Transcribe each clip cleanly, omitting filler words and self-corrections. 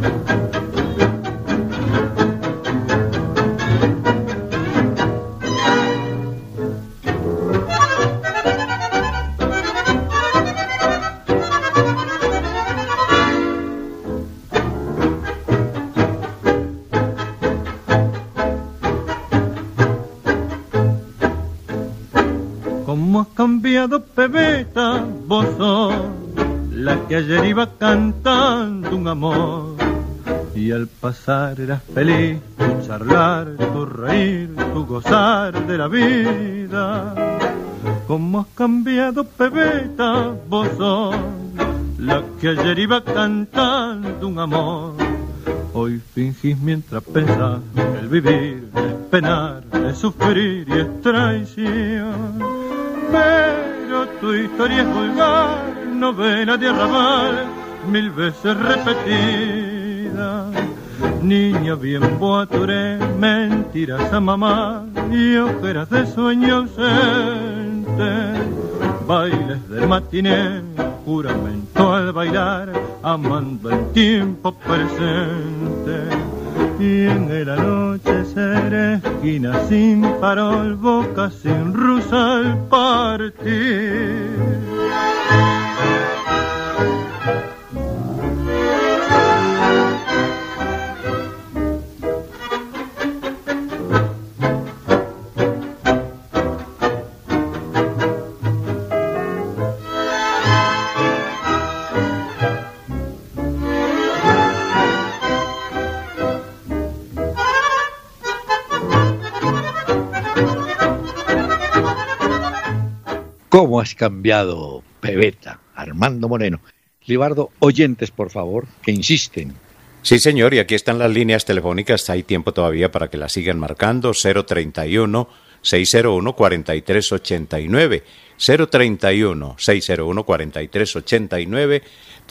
¿Cómo has cambiado, pebeta? Vos sos la que ayer iba cantando un amor y al pasar eras feliz, tu charlar, tu reír, tu gozar de la vida. ¿Cómo has cambiado, pebeta? Vos sos la que ayer iba cantando un amor. Hoy fingís mientras pensás que el vivir es penar, es sufrir y es traición. Pero tu historia es vulgar, novela de arrabal, 1000 veces repetida. Niña bien boaturé, mentiras a mamá y ojeras de sueño ausente. Bailes del matiné, juramento al bailar, amando el tiempo presente. Y en el anochecer, esquina sin farol, boca sin rusa al partir. ¿Cómo has cambiado, pebeta? Armando Moreno. Libardo, oyentes, por favor, que insisten. Sí, señor, y aquí están las líneas telefónicas. Hay tiempo todavía para que las sigan marcando. 031-601-4389. 031-601-4389.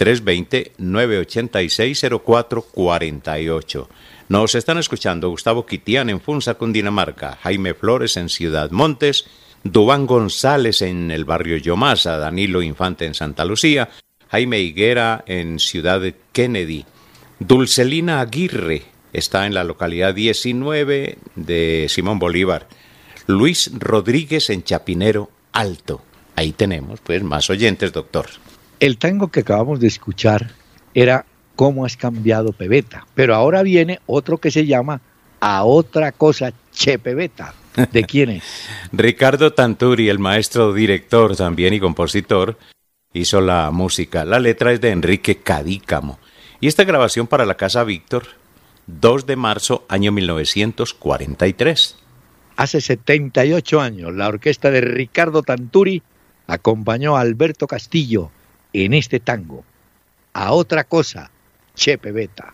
320-986-0448. Nos están escuchando Gustavo Quitián en Funza, Cundinamarca. Jaime Flores en Ciudad Montes. Dubán González en el barrio Yomasa, Danilo Infante en Santa Lucía, Jaime Higuera en Ciudad Kennedy, Dulcelina Aguirre está en la localidad 19 de Simón Bolívar, Luis Rodríguez en Chapinero Alto. Ahí tenemos pues más oyentes, doctor. El tango que acabamos de escuchar era ¿Cómo has cambiado, pebeta? Pero ahora viene otro que se llama A otra cosa, che, pebeta. ¿De quién es? Ricardo Tanturi, el maestro director también y compositor, hizo la música. La letra es de Enrique Cadícamo. Y esta grabación para la Casa Víctor, 2 de marzo, año 1943. Hace 78 años, la orquesta de Ricardo Tanturi acompañó a Alberto Castillo en este tango. A otra cosa, che, pebeta.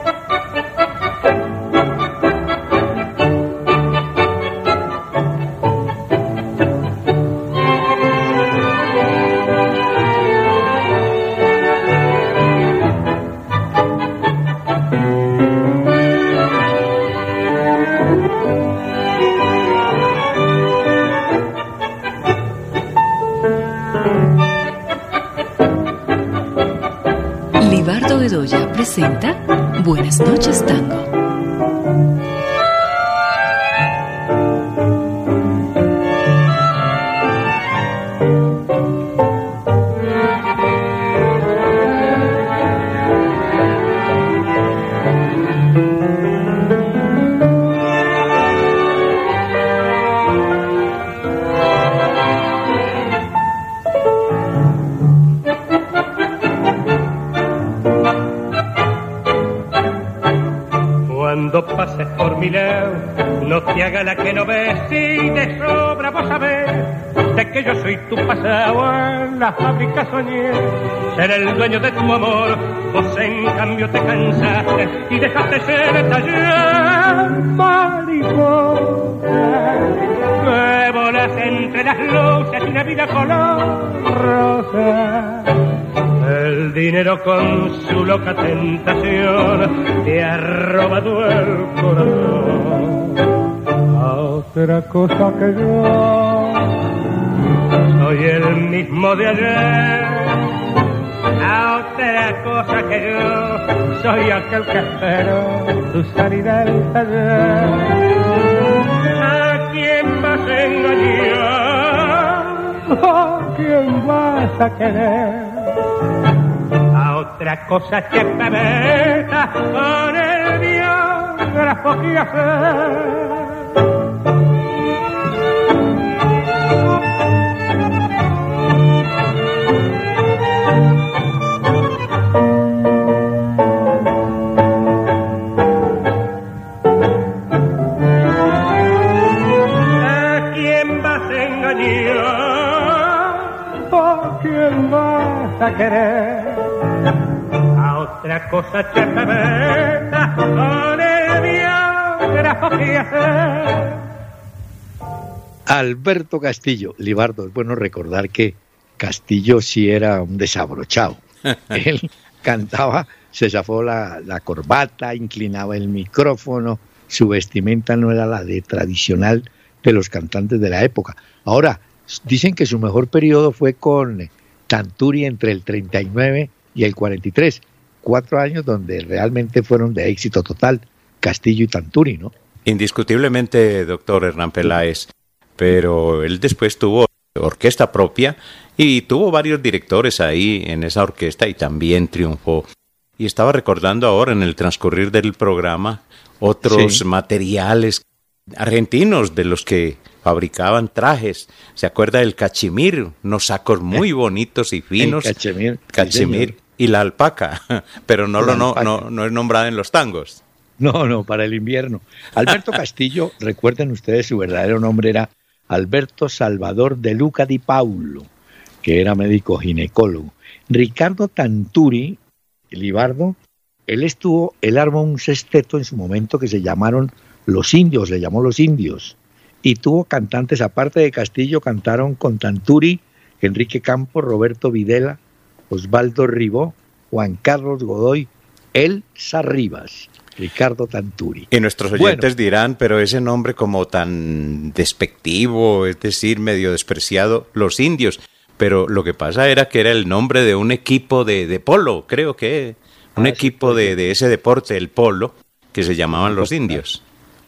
Libardo Bedoya presenta Buenas noches, Tango. Cuando pases por mi lado, no te haga la que no ves, si de sobra vos sabés de que yo soy tu pasado. En la fábrica soñé ser el dueño de tu amor, vos en cambio te cansaste y dejaste ser taller mariposa. Me volas entre las luces y una vida color rosa. El dinero con su loca tentación te ha robado el corazón. A otra cosa que yo soy el mismo de ayer. A otra cosa que yo soy aquel que espera tu salida del taller. ¿A quién vas a engañar? ¿A quién vas a querer? A otra cosa que te meta con el biógrafo que hacer. A querer a otra cosa que te meta con el biógrafo que hacer. Alberto Castillo. Libardo, es bueno recordar que Castillo sí era un desabrochado. Él cantaba, se zafó la corbata, inclinaba el micrófono, su vestimenta no era la de tradicional de los cantantes de la época. Ahora, dicen que su mejor periodo fue con Tanturi entre el 39 y el 43, 4 años donde realmente fueron de éxito total, Castillo y Tanturi, ¿no? Indiscutiblemente, doctor Hernán Peláez, pero él después tuvo orquesta propia y tuvo varios directores ahí en esa orquesta y también triunfó. Y estaba recordando ahora en el transcurrir del programa otros materiales argentinos de los que fabricaban trajes. ¿Se acuerda del cachemir? Unos sacos muy bonitos y finos. El cachemir y la alpaca, pero no es nombrada en los tangos. No, para el invierno. Alberto Castillo, recuerden ustedes, su verdadero nombre era Alberto Salvador de Luca di Paulo, que era médico ginecólogo. Ricardo Tanturi, Libardo, él armó un sexteto en su momento que se llamaron Los Indios, le llamó Los Indios. Y tuvo cantantes, aparte de Castillo, cantaron con Tanturi, Enrique Campos, Roberto Videla, Osvaldo Ribó, Juan Carlos Godoy, Elsa Rivas, Ricardo Tanturi. Y nuestros oyentes dirán, pero ese nombre como tan despectivo, es decir, medio despreciado, Los Indios. Pero lo que pasa era que era el nombre de un equipo de polo, creo que un equipo de ese deporte, el polo, que se llamaban Los Indios.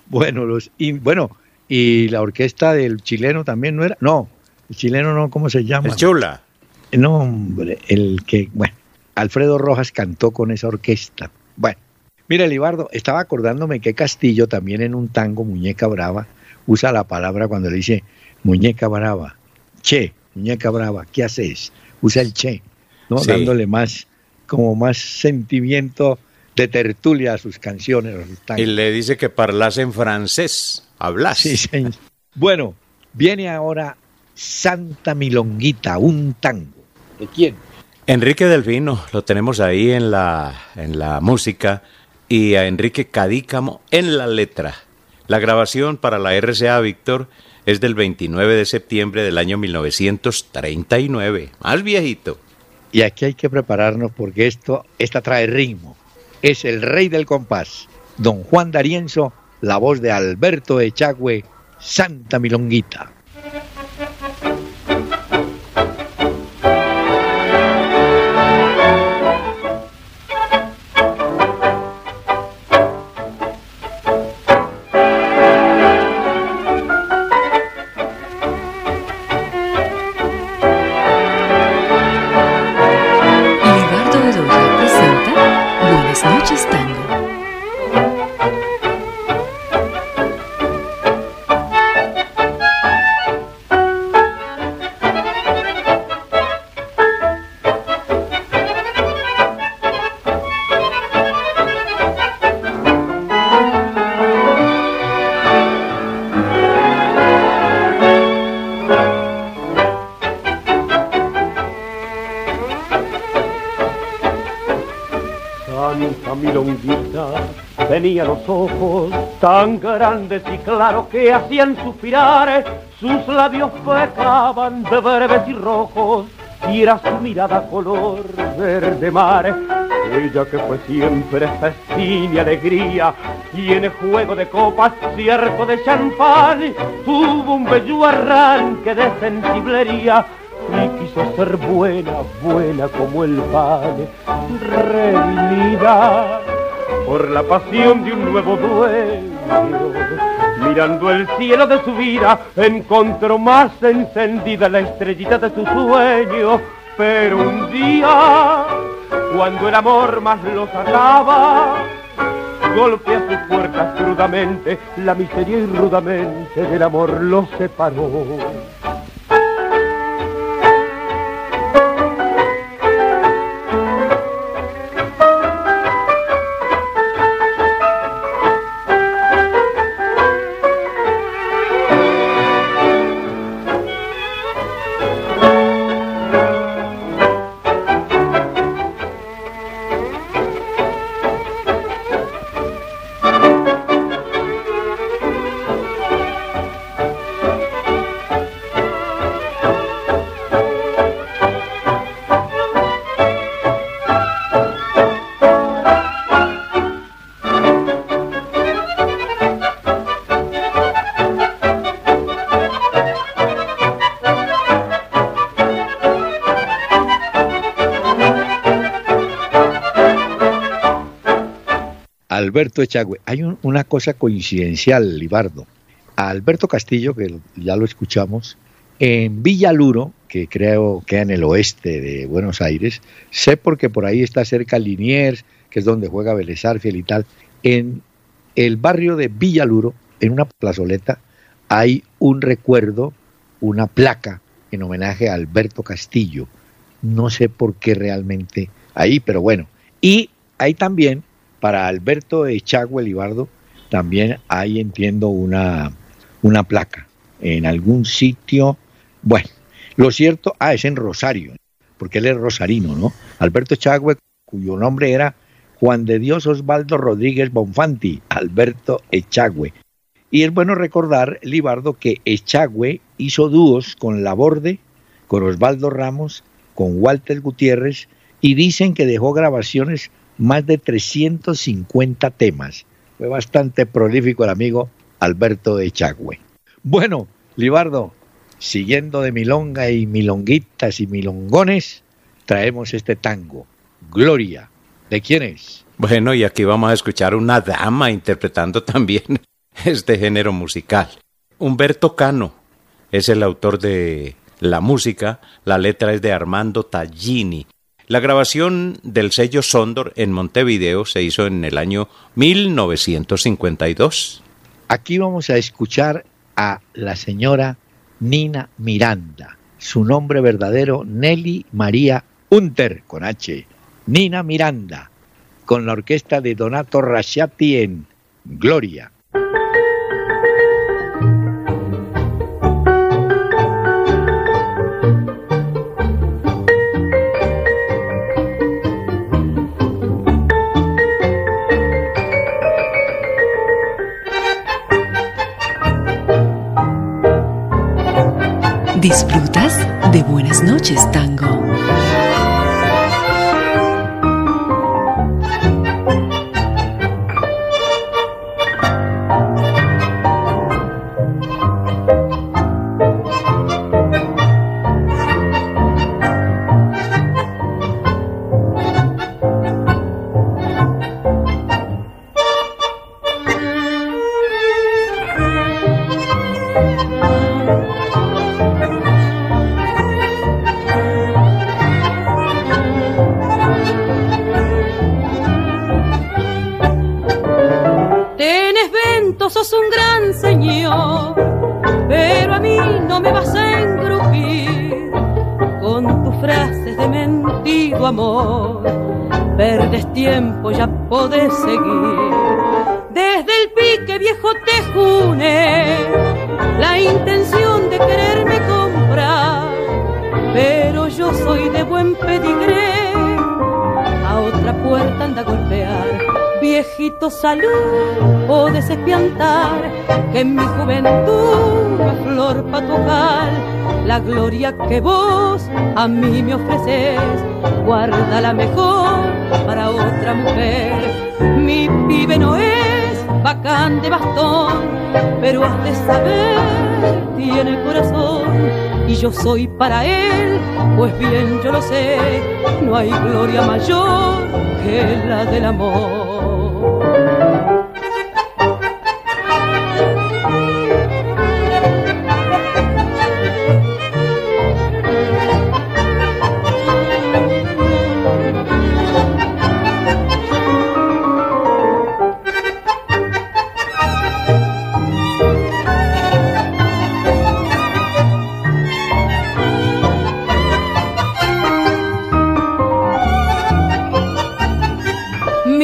Y la orquesta del chileno también no era. No, el chileno no, ¿cómo se llama? El Chula. No, hombre, Alfredo Rojas cantó con esa orquesta. Bueno, mira, Libardo, estaba acordándome que Castillo también en un tango, Muñeca Brava, usa la palabra cuando le dice Muñeca Brava, che, Muñeca Brava, ¿qué haces? Usa el che, ¿no? Sí. Dándole más sentimiento de tertulia a sus canciones, a sus tangos. Y le dice que parlas en francés. Hablas. Sí, señor. Bueno, viene ahora Santa Milonguita, un tango. ¿De quién? Enrique Delfino, lo tenemos ahí en la música, y a Enrique Cadícamo en la letra. La grabación para la RCA Víctor es del 29 de septiembre del año 1939, más viejito. Y aquí hay que prepararnos porque esta trae ritmo. Es el rey del compás, don Juan D'Arienzo, la voz de Alberto Echagüe, Santa Milonguita. Tenía los ojos tan grandes y claros que hacían suspirar, sus labios pecaban de verdes y rojos, y era su mirada color verde mar. Ella que fue siempre festín y alegría, y en el juego de copas cierto de champán, tuvo un bello arranque de sensiblería, y quiso ser buena, buena como el pan. Redimida por la pasión de un nuevo dueño. Mirando el cielo de su vida, encontró más encendida la estrellita de su sueño. Pero un día, cuando el amor más los ataba, golpea sus puertas crudamente, la miseria y rudamente del amor los separó. Alberto Echagüe. Hay una cosa coincidencial, Libardo. A Alberto Castillo, que ya lo escuchamos, en Villaluro, que creo queda en el oeste de Buenos Aires, sé porque por ahí está cerca Liniers, que es donde juega Vélez Sarsfield y tal. En el barrio de Villaluro, en una plazoleta, hay un recuerdo, una placa en homenaje a Alberto Castillo. No sé por qué realmente ahí, pero bueno. Y hay también, para Alberto Echagüe, Libardo, también hay, entiendo, una placa en algún sitio. Bueno, lo cierto, es en Rosario, porque él es rosarino, ¿no? Alberto Echagüe, cuyo nombre era Juan de Dios Osvaldo Rodríguez Bonfanti, Alberto Echagüe. Y es bueno recordar, Libardo, que Echagüe hizo dúos con Laborde, con Osvaldo Ramos, con Walter Gutiérrez, y dicen que dejó grabaciones más de 350 temas. Fue bastante prolífico el amigo Alberto Echagüe. Bueno, Libardo, siguiendo de milonga y milonguitas y milongones, traemos este tango, Gloria. ¿De quién es? Bueno, y aquí vamos a escuchar una dama interpretando también este género musical. Humberto Cano es el autor de la música, la letra es de Armando Tallini. La grabación del sello Sondor en Montevideo se hizo en el año 1952. Aquí vamos a escuchar a la señora Nina Miranda. Su nombre verdadero, Nelly María Hunter, con H. Nina Miranda, con la orquesta de Donato Rasciati en Gloria. ¿Disfrutas de Buenas noches, Tango? Sos un gran señor, pero a mí no me vas a engrupir con tus frases de mentido amor. Perdes tiempo, ya podés seguir. Desde el pique viejo te june la intención de quererme comprar, pero yo soy de buen pedigré, a otra puerta anda a golpear. Viejito, salud, podés espiantar que en mi juventud una flor pa' tocar. La gloria que vos a mí me ofreces, guárdala mejor para otra mujer. Mi pibe no es bacán de bastón, pero has de saber, tiene corazón. Y yo soy para él, pues bien yo lo sé, no hay gloria mayor que la del amor.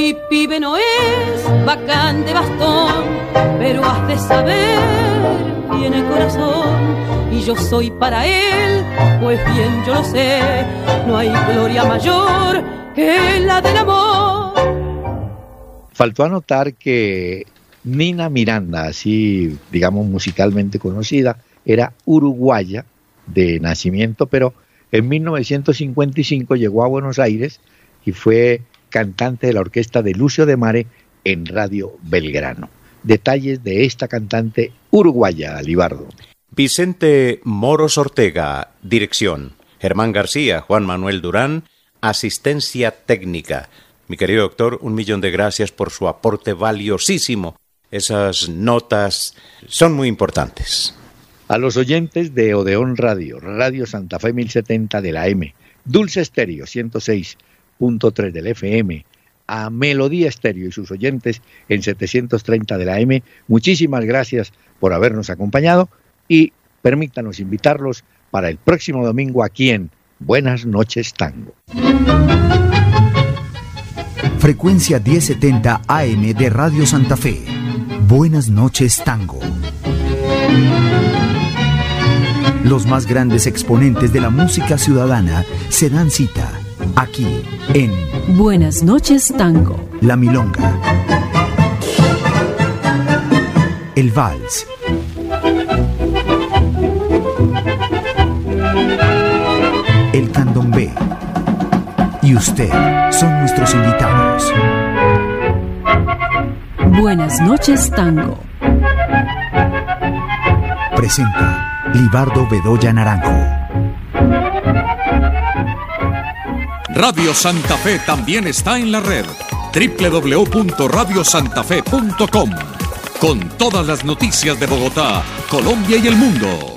Mi pibe no es bacán de bastón, pero has de saber, tiene corazón. Y yo soy para él, pues bien yo lo sé, no hay gloria mayor que la del amor. Faltó anotar que Nina Miranda, así digamos musicalmente conocida, era uruguaya de nacimiento, pero en 1955 llegó a Buenos Aires y fue cantante de la orquesta de Lucio de Mare en Radio Belgrano. Detalles de esta cantante uruguaya, Libardo. Vicente Moros Ortega, dirección. Germán García, Juan Manuel Durán, asistencia técnica. Mi querido doctor, 1.000.000 de gracias por su aporte valiosísimo. Esas notas son muy importantes. A los oyentes de Odeón Radio, Radio Santa Fe 1070 de la M, Dulce Estéreo 106.3 del FM, a Melodía Estéreo y sus oyentes en 730 de la M, muchísimas gracias por habernos acompañado y permítanos invitarlos para el próximo domingo aquí en Buenas Noches Tango. Frecuencia 1070 AM de Radio Santa Fe. Buenas Noches Tango. Los más grandes exponentes de la música ciudadana se dan cita aquí en Buenas Noches Tango. La Milonga, el Vals, el Candombe y usted son nuestros invitados. Buenas Noches Tango. Presenta Libardo Bedoya Naranjo. Radio Santa Fe también está en la red. www.radiosantafe.com. Con todas las noticias de Bogotá, Colombia y el mundo.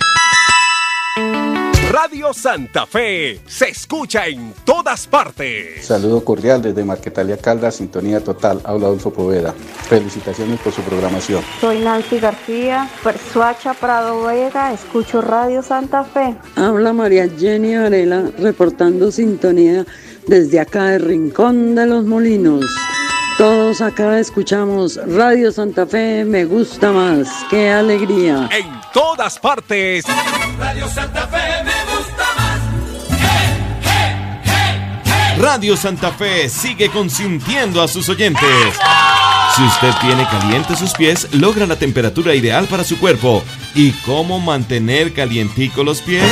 Radio Santa Fe se escucha en todas partes. Saludo cordial desde Marquetalia Caldas, sintonía total. Habla Adolfo Poveda. Felicitaciones por su programación. Soy Nancy García, Persuacha Prado Vega, escucho Radio Santa Fe. Habla María Jenny Varela, reportando sintonía desde acá de Rincón de los Molinos. Todos acá escuchamos Radio Santa Fe, me gusta más, qué alegría. En todas partes. Radio Santa Fe me gusta más. Radio Santa Fe sigue consintiendo a sus oyentes. Si usted tiene calientes sus pies, logra la temperatura ideal para su cuerpo. ¿Y cómo mantener calientico los pies?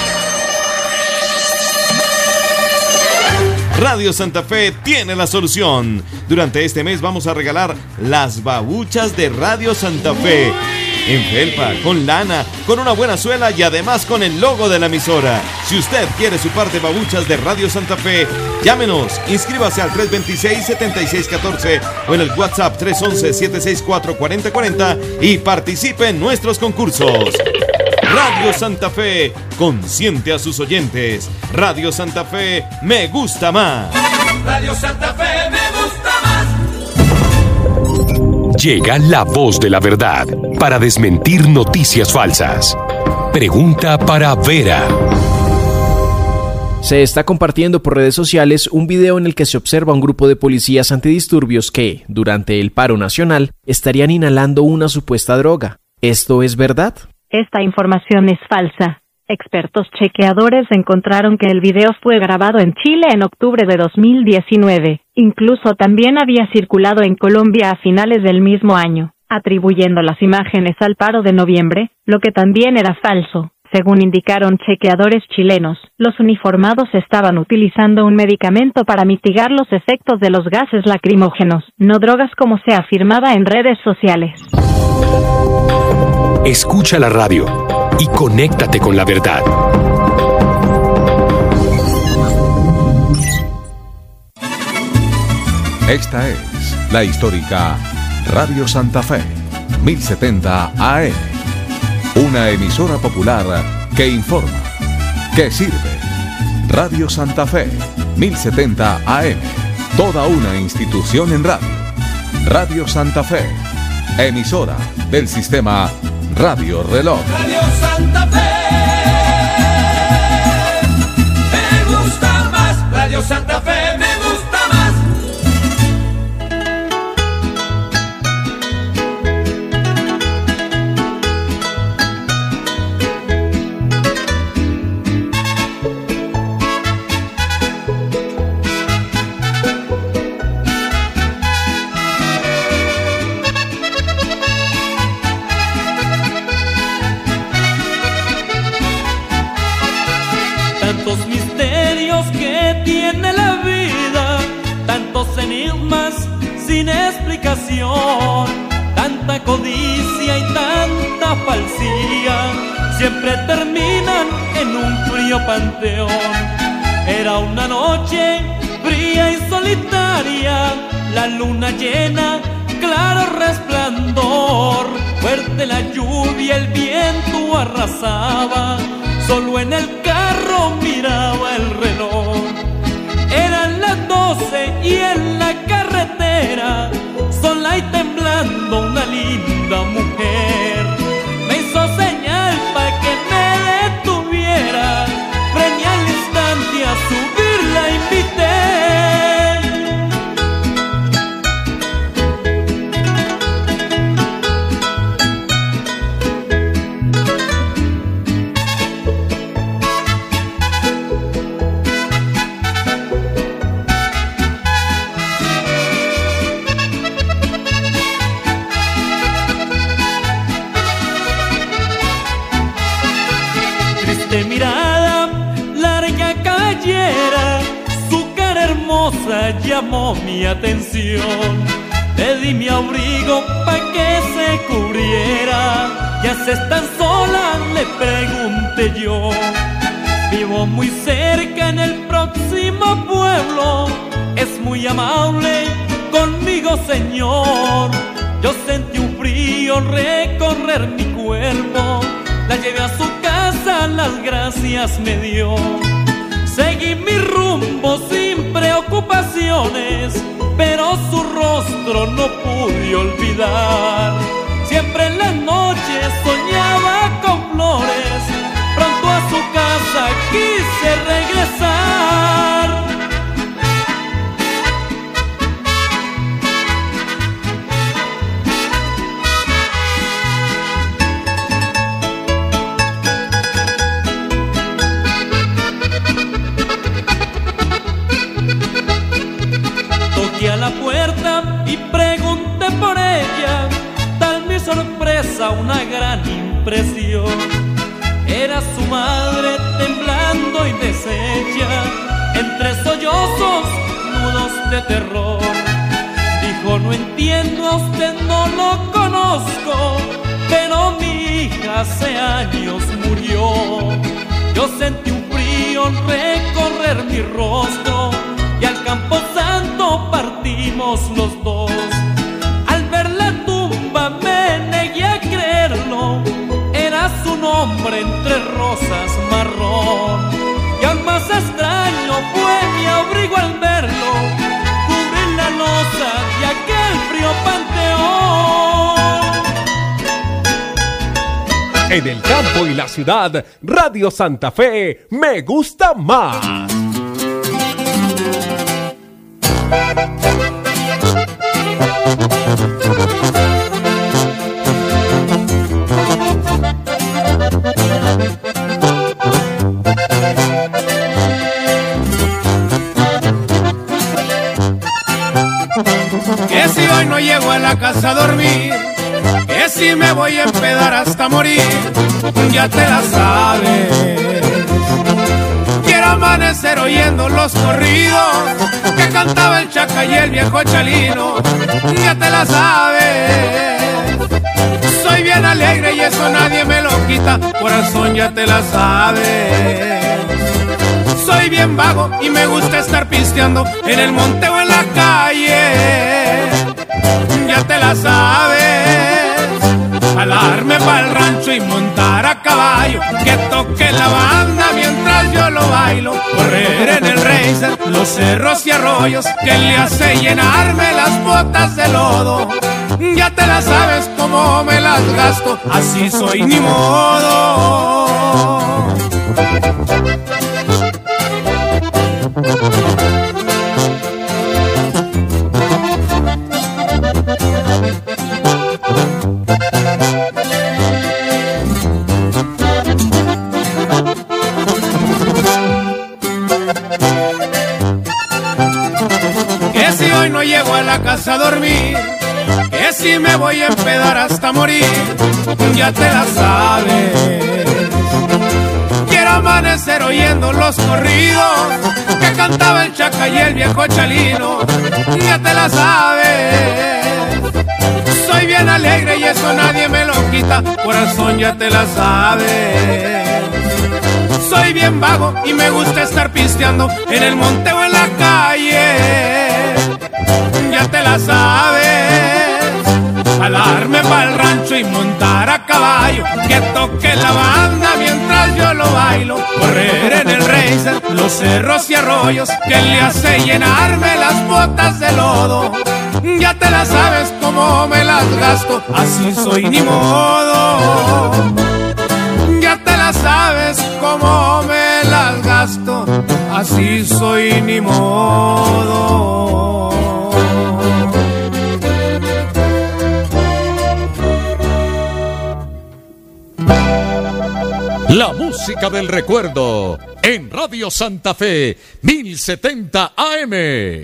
Radio Santa Fe tiene la solución. Durante este mes vamos a regalar las babuchas de Radio Santa Fe. En felpa, con lana, con una buena suela y además con el logo de la emisora. Si usted quiere su par de babuchas de Radio Santa Fe, llámenos, inscríbase al 326-7614 o en el WhatsApp 311-764-4040 y participe en nuestros concursos. Radio Santa Fe, consiente a sus oyentes. Radio Santa Fe, me gusta más. Radio Santa Fe me gusta más. Llega la voz de la verdad para desmentir noticias falsas. Pregunta para Vera. Se está compartiendo por redes sociales un video en el que se observa un grupo de policías antidisturbios que, durante el paro nacional, estarían inhalando una supuesta droga. ¿Esto es verdad? Esta información es falsa. Expertos chequeadores encontraron que el video fue grabado en Chile en octubre de 2019. Incluso también había circulado en Colombia a finales del mismo año, atribuyendo las imágenes al paro de noviembre, lo que también era falso. Según indicaron chequeadores chilenos, los uniformados estaban utilizando un medicamento para mitigar los efectos de los gases lacrimógenos, no drogas como se afirmaba en redes sociales. Escucha la radio y conéctate con la verdad. Esta es la histórica Radio Santa Fe, 1070 AM. Una emisora popular que informa, que sirve. Radio Santa Fe, 1070 AM. Toda una institución en radio. Radio Santa Fe, emisora del sistema Radio Reloj. Radio Santa Fe me gusta más. Radio Santa Fe me gusta más. explicación. Tanta codicia y tanta falsía siempre terminan en un frío panteón. Era una noche fría y solitaria, la luna llena, claro resplandor. Fuerte la lluvia, el viento arrasaba, solo en el carro miraba el reloj. Eran las 12 y en la carretera, sola y temblando, una linda mujer me hizo señal pa' que me detuviera. Frené al instante, a subir la invité. Mirada, larga cabellera, su cara hermosa llamó mi atención. Le di mi abrigo pa' que se cubriera. ¿Ya se tan sola?, le pregunté yo. Vivo muy cerca en el próximo pueblo, es muy amable conmigo, señor. Yo sentí un frío recorrer mi cuerpo, la llevé a su casa, las gracias me dio. Seguí mi rumbo sin preocupaciones, pero su rostro no pude olvidar. Siempre en las noches soñaba con flores, pronto a su casa quise regresar. A la puerta y pregunté por ella, tal mi sorpresa, una gran impresión. Era su madre temblando y deshecha, entre sollozos, nudos de terror. Dijo: no entiendo, a usted no lo conozco, pero mi hija hace años murió. Yo sentí un frío recorrer mi rostro y al camposanto partimos los dos. Al ver la tumba me negué a creerlo, era su nombre entre rosas marrón. Y aún más extraño fue mi abrigo al verlo, cubrí la losa de aquel frío panteón. En el campo y la ciudad, Radio Santa Fe me gusta más. Que si hoy no llego a la casa a dormir, que si me voy a empedar hasta morir, ya te la sabes. Quiero amanecer oyendo los corridos que cantaba el Chaca y el viejo Chalino, ya te la sabes. Soy bien alegre y eso nadie me lo quita, corazón, ya te la sabes. Soy bien vago y me gusta estar pisteando en el monte o en la calle, ya te la sabes. Jalarme pa'l rancho y montar a caballo, que toque la banda mientras yo lo bailo. Correr en el racer, los cerros y arroyos, que le hace llenarme las botas de lodo. Ya te la sabes cómo me las gasto, así soy, ni modo. Que si hoy no llego a la casa a dormir, que si me voy a empedar hasta morir, ya te la sabes. Quiero amanecer oyendo los corridos que cantaba el Chaca y el viejo Chalino. Ya te la sabes. Soy bien alegre y eso nadie me lo quita, corazón, ya te la sabes. Soy bien vago y me gusta estar pisteando en el monte o en la calle. Ya te la sabes. Jalarme pa'l rancho y montar a caballo, que toque la banda mientras yo lo bailo. Correr en el racer, los cerros y arroyos, que le hace llenarme las botas de lodo. Ya te la sabes cómo me las gasto, así soy ni modo. Ya te la sabes cómo me las gasto, así soy ni modo. La música del recuerdo en Radio Santa Fe 1070 AM.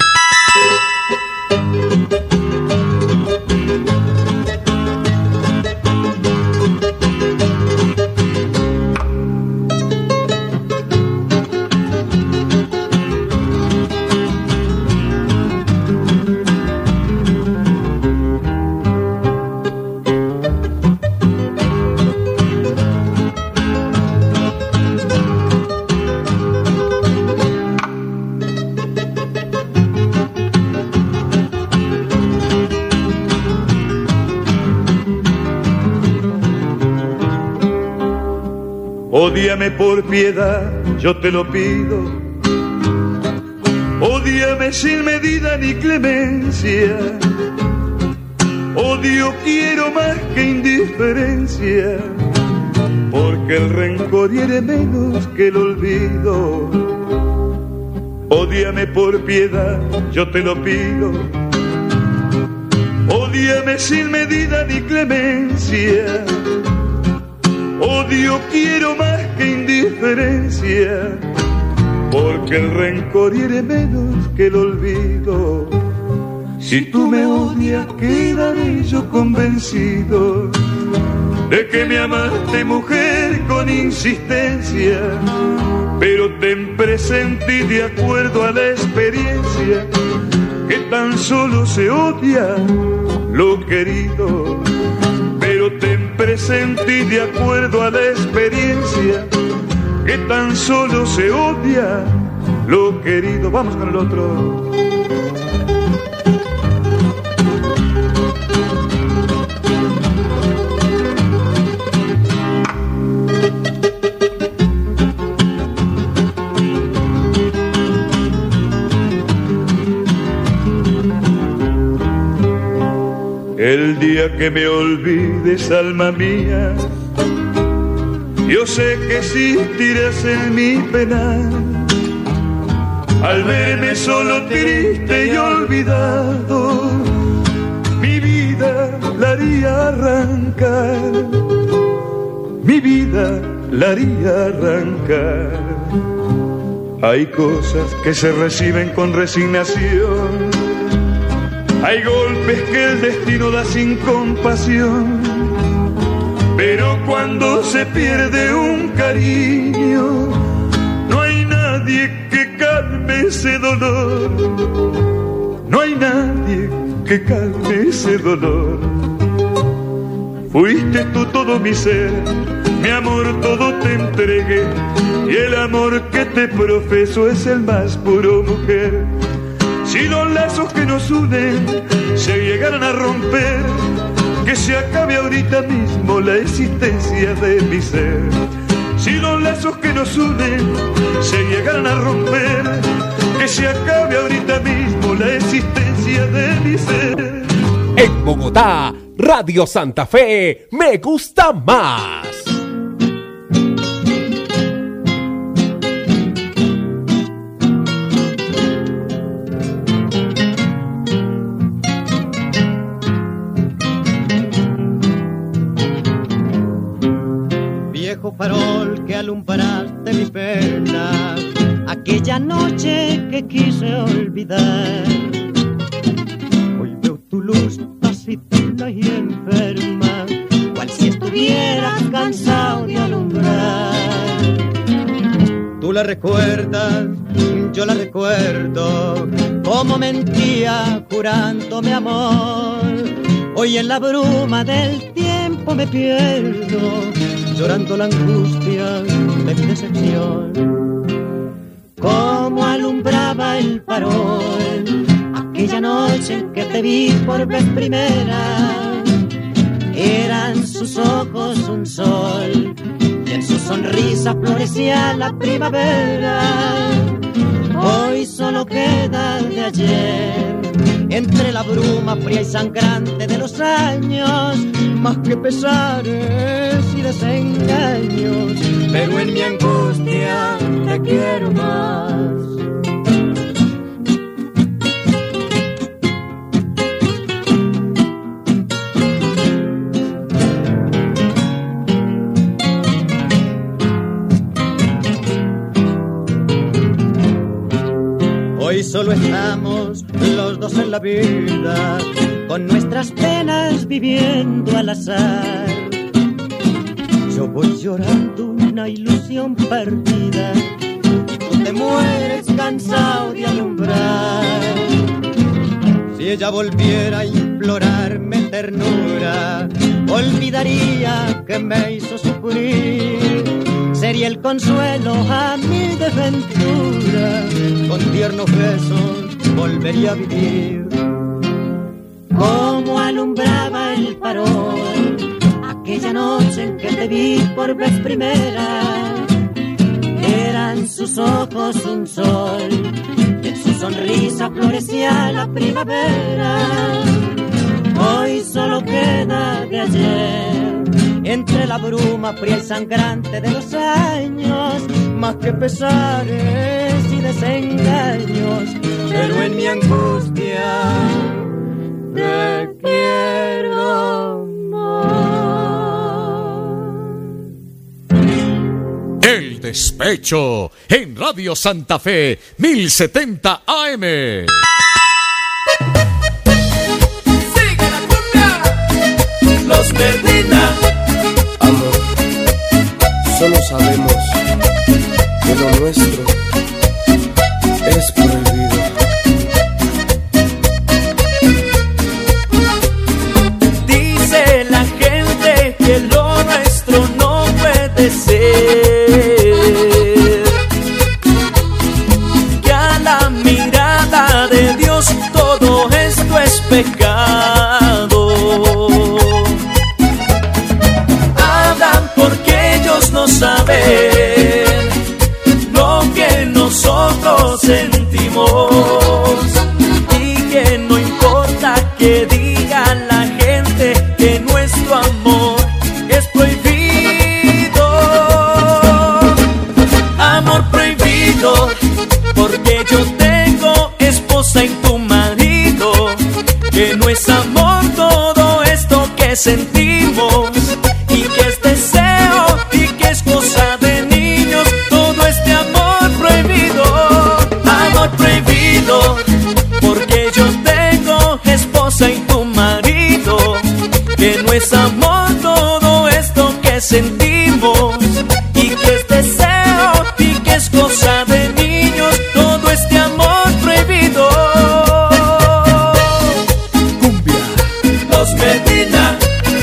Ódiame por piedad, yo te lo pido. Ódiame sin medida ni clemencia. Odio quiero más que indiferencia, porque el rencor hiere menos que el olvido. Ódiame por piedad, yo te lo pido. Ódiame sin medida ni clemencia. Odio quiero más que indiferencia, porque el rencor hiere menos que el olvido. Si tú me odias, quedaré yo convencido de que me amaste, mujer, con insistencia. Pero ten presente y de acuerdo a la experiencia, que tan solo se odia lo querido. Pero ten presente y de acuerdo a la experiencia, que tan solo se odia lo querido. Vamos con el otro. El día que me olvides, alma mía, yo sé que existirás en mi penal. Al verme solo, triste y olvidado, mi vida la haría arrancar, mi vida la haría arrancar. Hay cosas que se reciben con resignación, hay golpes que el destino da sin compasión, pero cuando se pierde un cariño, no hay nadie que calme ese dolor, no hay nadie que calme ese dolor. Fuiste tú todo mi ser, mi amor todo te entregué, y el amor que te profeso es el más puro, mujer. Si los lazos que nos unen se llegaran a romper, que se acabe ahorita mismo la existencia de mi ser. Si los lazos que nos unen se llegaran a romper, que se acabe ahorita mismo la existencia de mi ser. En Bogotá, Radio Santa Fe, me gusta más. Farol que alumbraste mi pena, aquella noche que quise olvidar. Hoy veo tu luz taciturna y enferma, cual si estuvieras cansado de alumbrar. recuerdas, yo la recuerdo, como mentía jurándome amor. Hoy en la bruma del tiempo me pierdo, llorando la angustia de mi decepción. Como alumbraba el farol aquella noche en que te vi por vez primera, eran sus ojos un sol y en su sonrisa florecía la primavera. Hoy solo queda de ayer, entre la bruma fría y sangrante de los años, más que pesares y desengaños, pero en mi angustia te quiero más. Hoy solo estamos los dos en la vida, con nuestras penas viviendo al azar. Yo voy llorando una ilusión perdida, tú te mueres cansado de alumbrar. Si ella volviera a implorarme ternura, olvidaría que me hizo sufrir. Sería el consuelo a mi desventura, con tiernos besos volvería a vivir. Como alumbraba el farol aquella noche en que te vi por vez primera, eran sus ojos un sol y en su sonrisa florecía la primavera. Hoy solo queda de ayer, entre la bruma fría y sangrante de los años, más que pesares y desengaños, pero en mi angustia te quiero más. El despecho en Radio Santa Fe 1070 AM. Sigue la cumbia, los Medina. Amor, solo sabemos que lo nuestro es prohibido. Dice la gente que lo nuestro no puede ser, que a la mirada de Dios todo esto es pecado. Porque ellos no saben lo que nosotros sentimos, y que no importa que diga la gente que nuestro amor es prohibido. Amor prohibido, porque yo tengo esposa y tu marido, que no es amor todo esto que sentimos, y que es deseo y que es cosa de niños, todo este amor prohibido. Amor prohibido, porque yo tengo esposa y tu marido, que no es amor todo esto que sentimos, y que es deseo y que es cosa de niños, todo este amor prohibido. Cumbia, los Medina.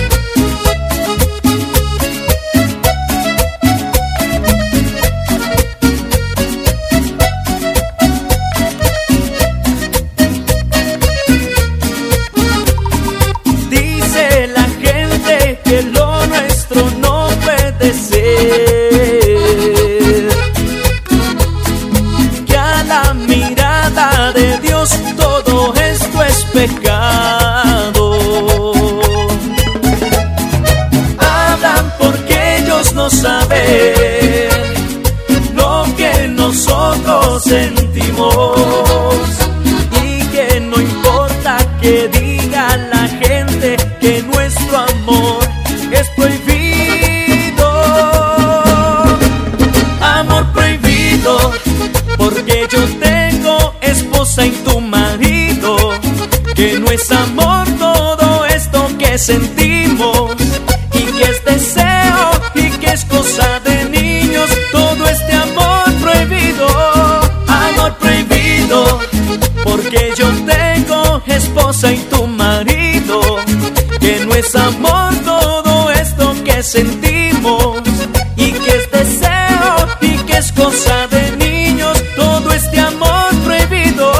Todo esto es pecado. Hablan porque ellos no saben lo que nosotros sentimos, y que no importa que diga la gente que nuestro amor es prohibido. Amor prohibido, porque yo tengo esposa y tu marido, que no es amor todo esto que sentimos, y que es deseo y que es cosa de niños, todo este amor prohibido. es amor todo esto que sentimos, y que es deseo y que es cosa de niños, todo este amor prohibido.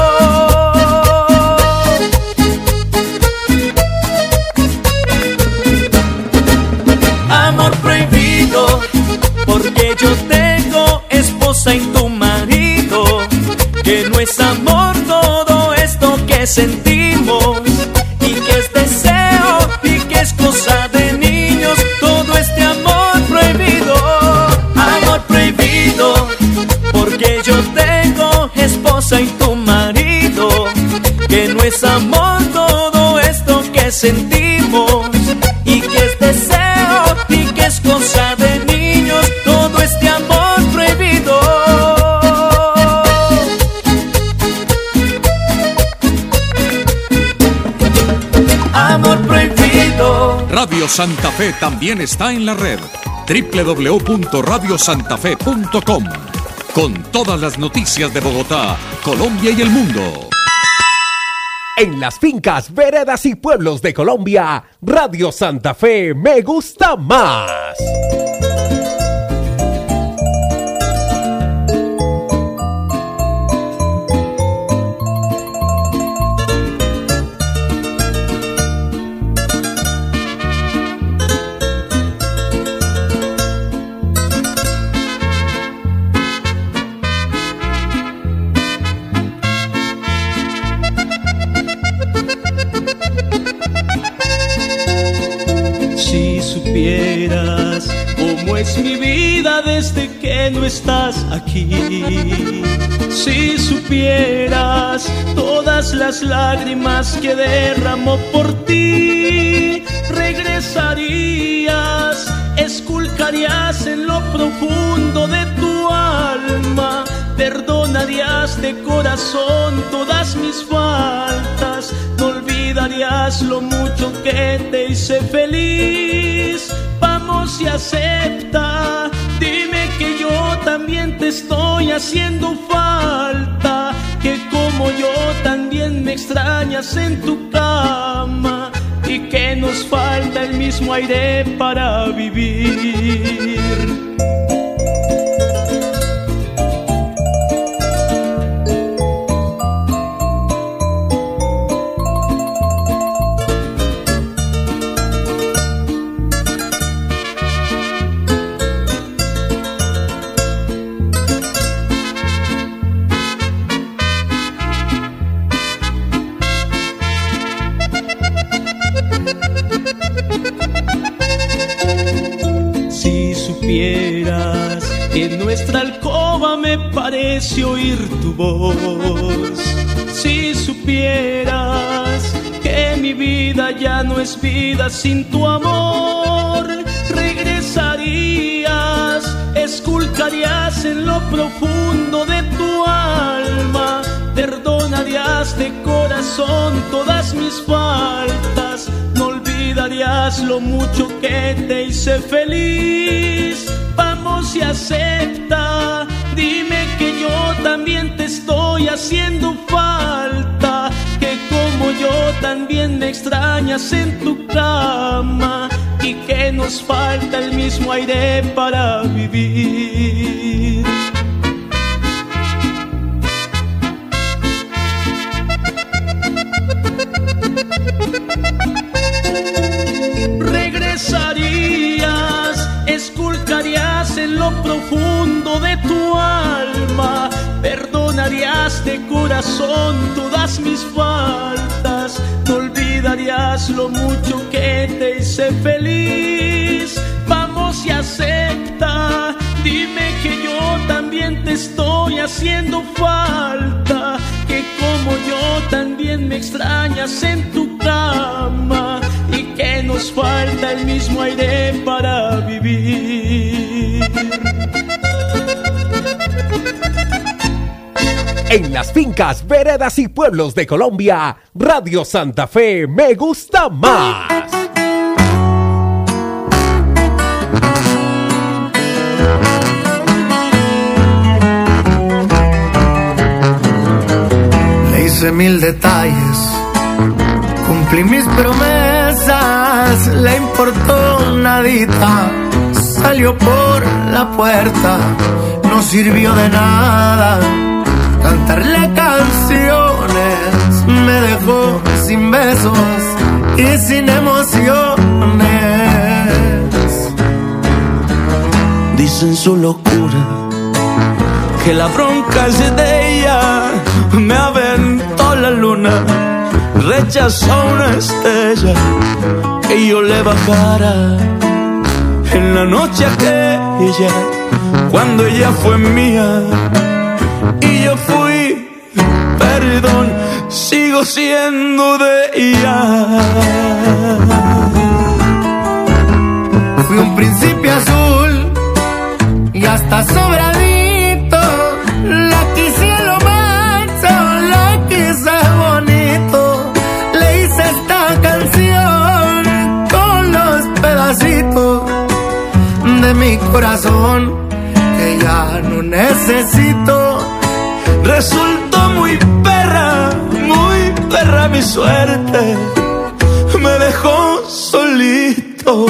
Amor prohibido, porque yo tengo esposa y tu marido, que no es amor todo esto que sentimos, y que es deseo y que es cosa de niños, todo este amor prohibido. Amor prohibido, porque yo tengo esposa y tu marido, que no es amor todo esto que sentimos, y que es deseo y que es cosa de niños, todo este amor prohibido. Amor prohibido. Radio Santa Fe también está en la red www.radiosantafe.com, con todas las noticias de Bogotá, Colombia y el mundo. En las fincas, veredas y pueblos de Colombia, Radio Santa Fe me gusta más. Si supieras cómo es mi vida desde que no estás aquí, si supieras todas las lágrimas que derramó por ti, regresarías, esculcarías en lo profundo de tu alma, perdonarías de corazón todas mis faltas, no olvidarías lo mucho que te hice feliz. Vamos y acepta, dime que yo también te estoy haciendo falta, que como yo también me extrañas en tu cama, y que nos falta el mismo aire para vivir. Si supieras que en nuestra alcoba me parece oír tu voz, si supieras que mi vida ya no es vida sin tu amor, regresarías, esculcarías en lo profundo de tu alma, perdonarías de corazón todas mis faltas, no olvidarías lo mucho que te hice feliz. Vamos y acepta, dime que yo también te estoy haciendo falta, que como yo también me extrañas en tu cama, y que nos falta el mismo aire para vivir. Regresarías, esculcarías en lo profundo de tu alma, perdonarías de corazón todas mis faltas, no olvidarías lo mucho que te hice feliz. Vamos y acepta, dime que yo también te estoy haciendo falta, que como yo también me extrañas en tu cama, y que nos falta el mismo aire para vivir. En las fincas, veredas y pueblos de Colombia, Radio Santa Fe me gusta más. Le hice 1000 detalles, cumplí mis promesas, le importó nadita, salió por la puerta, no sirvió de nada cantarle canciones, me dejó sin besos y sin emociones. Dicen su locura que la bronca es de ella, me aventó la luna, rechazó una estrella que yo le bajara en la noche aquella, cuando ella fue mía y yo fui, perdón, sigo siendo de ella. Fui un príncipe azul y hasta sobradito, la quise lo macho, la quise bonito, le hice esta canción con los pedacitos de mi corazón que ya no necesito. Resultó muy perra mi suerte, me dejó solito.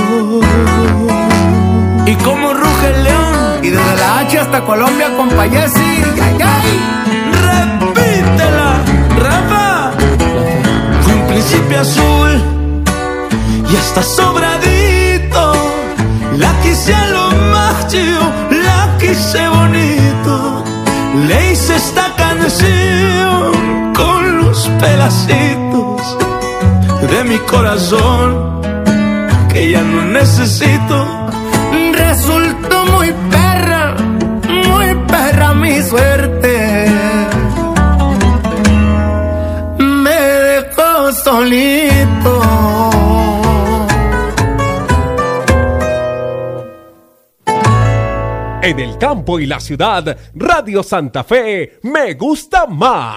Y como ruge el león, y desde la H hasta Colombia con Payesi, ay, ay. Repítela, Rafa. Fui un príncipe azul y hasta sobradito, la quise a lo macho, la quise bonito, le hice esta canción con los pedacitos de mi corazón que ya no necesito. Resultó muy perra mi suerte, me dejó solito. En el campo y la ciudad, Radio Santa Fe me gusta más.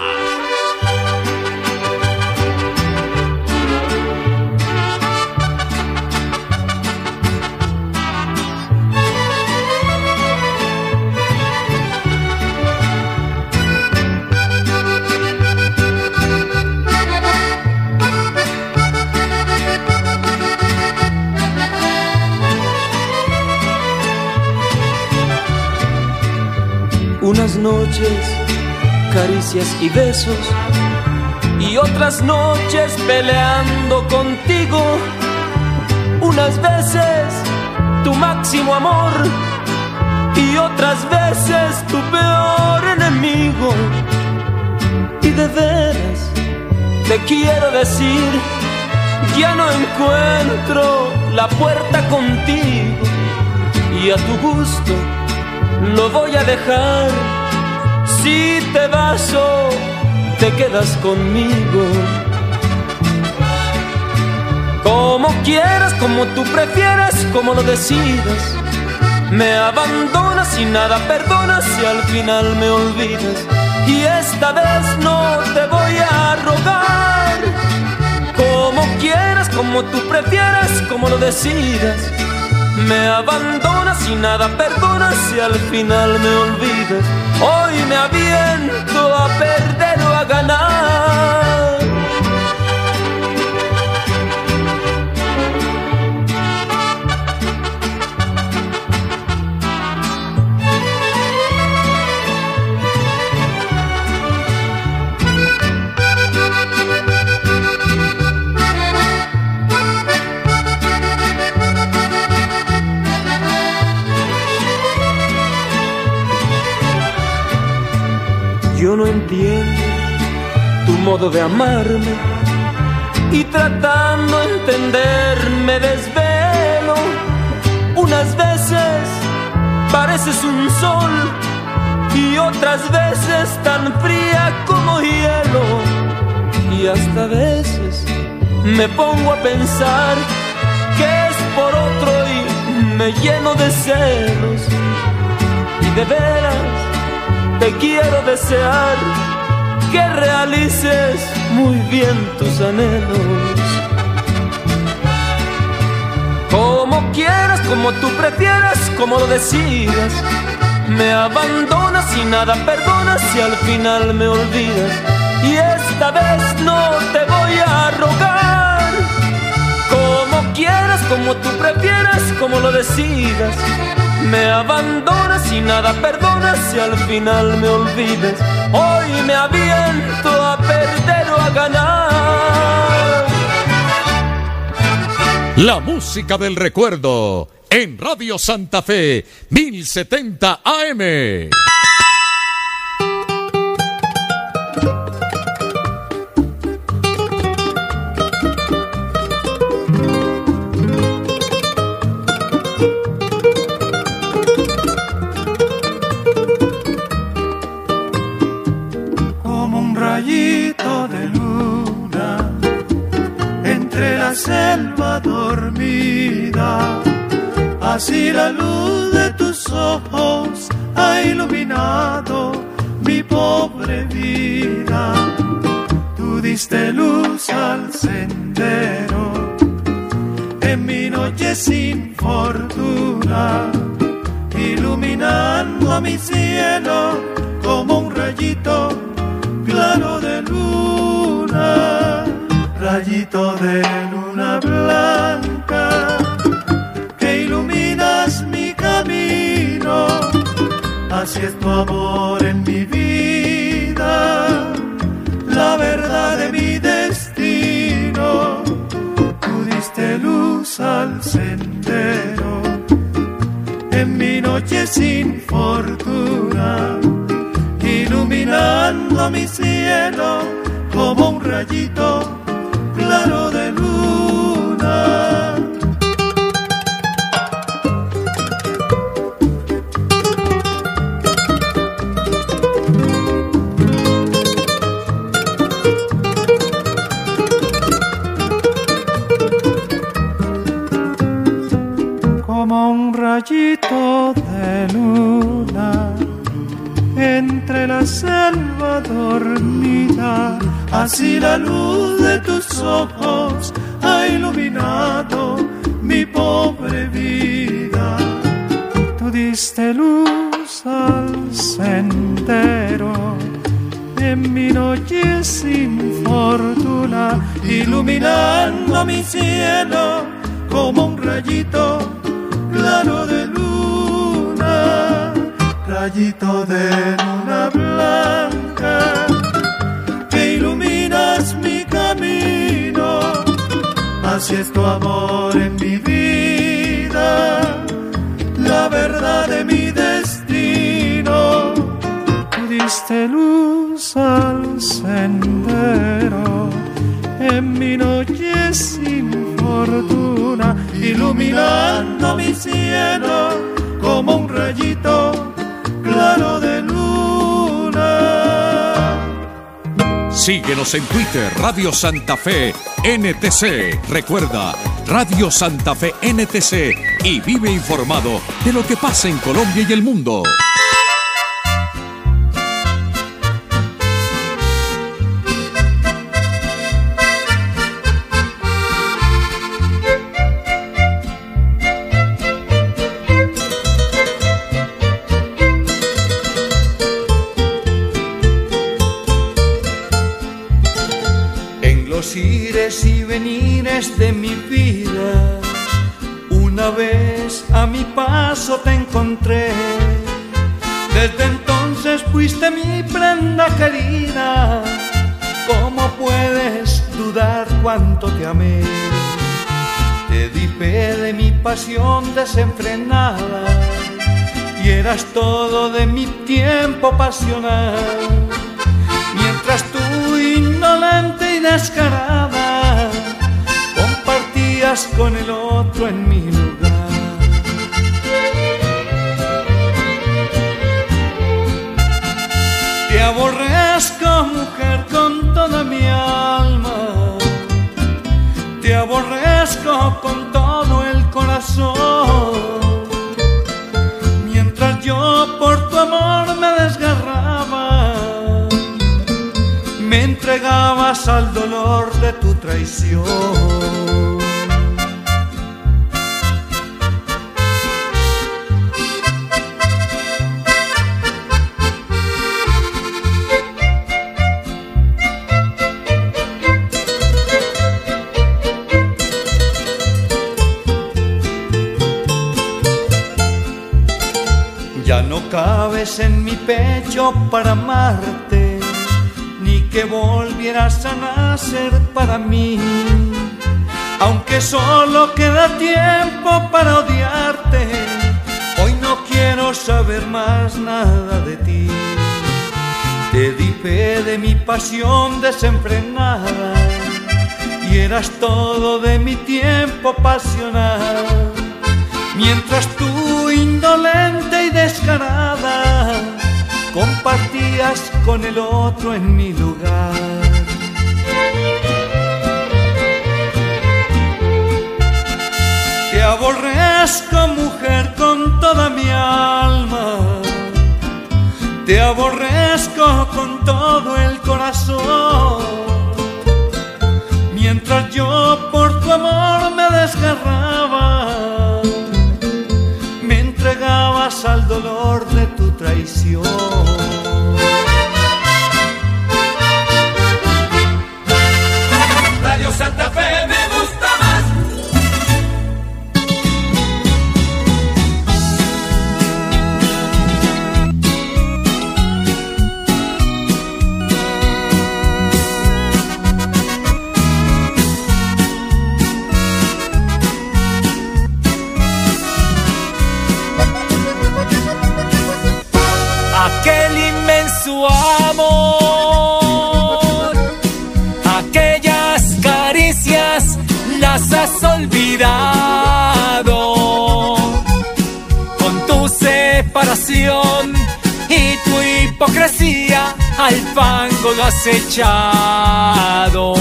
Unas noches, caricias y besos, y otras noches peleando contigo. Unas veces tu máximo amor, y otras veces tu peor enemigo. Y de veras te quiero decir, ya no encuentro la puerta contigo, y a tu gusto lo voy a dejar. Si te vas o te quedas conmigo, como quieras, como tú prefieras, como lo decidas. Me abandonas y nada perdonas y al final me olvidas. Y esta vez no te voy a rogar, como quieras, como tú prefieras, como lo decidas. Me abandonas y nada perdonas y al final me olvidas. Hoy me aviento a perder o a ganar. Yo no entiendo tu modo de amarme y tratando de entender me desvelo. Unas veces pareces un sol y otras veces tan fría como hielo. Y hasta veces me pongo a pensar que es por otro y me lleno de celos. Y de veras te quiero desear que realices muy bien tus anhelos. Como quieras, como tú prefieras, como lo decidas. Me abandonas y nada perdonas y al final me olvidas. Y esta vez no te voy a rogar. Como quieras, como tú prefieras, como lo decidas. Me abandonas y nada perdonas si al final me olvides. Hoy me aviento a perder o a ganar. La música del recuerdo en Radio Santa Fe 1070 AM. De luna entre la selva dormida, así la luz de tus ojos ha iluminado mi pobre vida. Tú diste luz al sendero en mi noche sin fortuna, iluminando mi cielo como un rayito claro de luna, rayito de luna blanca, que iluminas mi camino. Así es tu amor en mi vida, la verdad de mi destino. Tú diste luz al sendero en mi noche sin fortuna, iluminando mi cielo como un rayito claro de luna. Como un rayito de luna entre la selva dormida, así la luz de tus ojos ha iluminado mi pobre vida. Tú diste luz al sendero en mi noche sin fortuna, iluminando mi cielo como un rayito claro de luna, rayito de luna blanca, que iluminas mi camino. Así es tu amor en mi vida, la verdad de mi destino. Tú diste luz al sendero en mi noche sin fortuna, iluminando mi cielo como un rayito claro de luna. Síguenos en Twitter, Radio Santa Fe NTC. Recuerda, Radio Santa Fe NTC, y vive informado de lo que pasa en Colombia y el mundo. Ires y venires de mi vida, una vez a mi paso te encontré. Desde entonces fuiste mi prenda querida. ¿Cómo puedes dudar cuánto te amé? Te di fe de mi pasión desenfrenada y eras todo de mi tiempo pasional. Mientras tú, indolente y descarada, compartías con el otro en mi lugar. Te aborrezco, mujer, con toda mi alma. Te aborrezco con todo el corazón. Mientras yo por tu amor me desgarraba, me entregabas al dolor de tu traición. no cabes en mi pecho para amarte, ni que volvieras a nacer para mí. Aunque solo queda tiempo para odiarte, hoy no quiero saber más nada de ti. Te di fe de mi pasión desenfrenada y eras todo de mi tiempo pasional. Mientras tú, indolente y descarada, compartías con el otro en mi lugar. Te aborrezco, mujer, con toda mi alma. Te aborrezco con todo el corazón. Mientras yo por tu amor me desgarraba, me entregabas al dolor de tu traición. Radio Santa Fe me gusta más. Aquel inmenso amor, aquellas caricias las has olvidado. Con tu separación y tu hipocresía al fango lo has echado.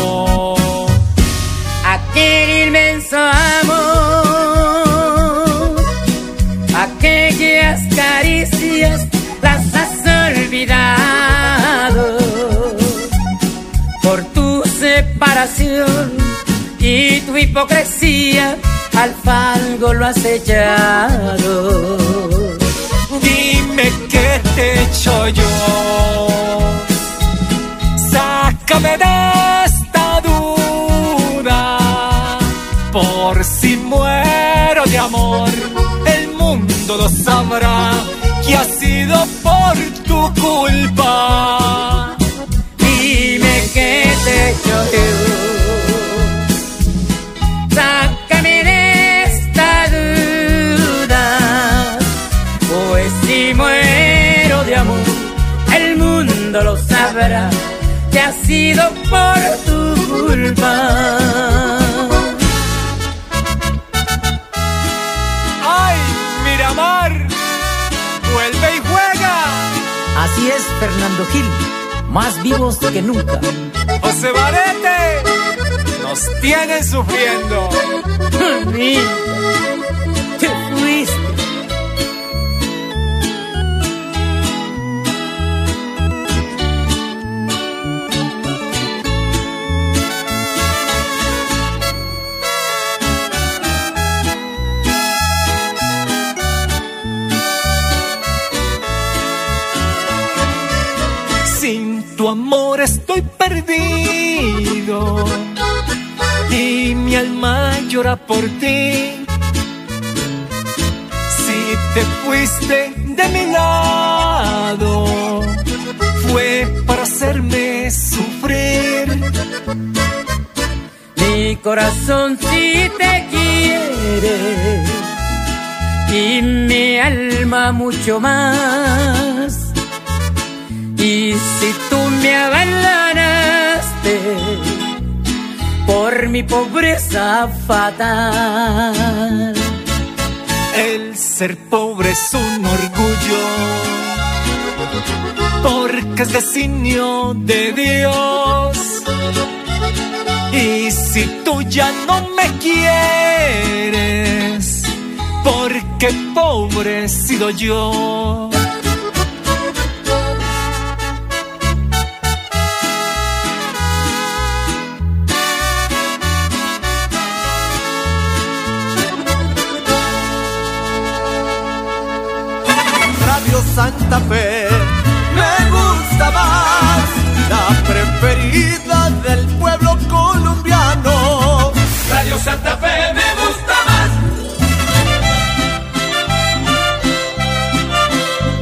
Aquel inmenso amor, aquellas caricias las has olvidado. Por tu separación y tu hipocresía al fango lo has echado. Dime qué te he hecho yo, sácame de esta duda. Por si muero de amor, el mundo lo sabrá, que ha sido por tu culpa. Dime qué te he hecho yo, sácame de esta duda. Pues si muero de amor, el mundo lo sabrá, que ha sido por tu culpa. ¡Ay, Miramar! ¡Vuelve y juega! Así es, Fernando Gil, más vivos que nunca. ¡José Barete! ¡Nos tienen sufriendo! Mira, te fuiste. Sin tu amor estoy perdido y mi alma llora por ti. Si te fuiste de mi lado, fue para hacerme sufrir. Mi corazón sí te quiere y mi alma mucho más. Y si tú me abandonaste por mi pobreza fatal. El ser pobre es un orgullo, porque es designio de Dios. Y si tú ya no me quieres, porque pobre he sido yo. Santa Fe me gusta más, la preferida del pueblo colombiano. Radio Santa Fe me gusta más.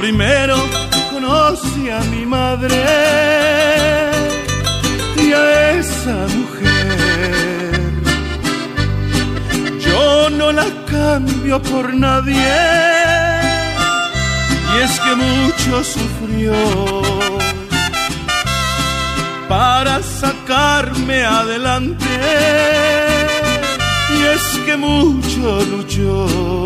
primero conocí a mi madre y a esa mujer. Yo no la cambio por nadie, y es que mucho sufrió para sacarme adelante, y es que mucho luchó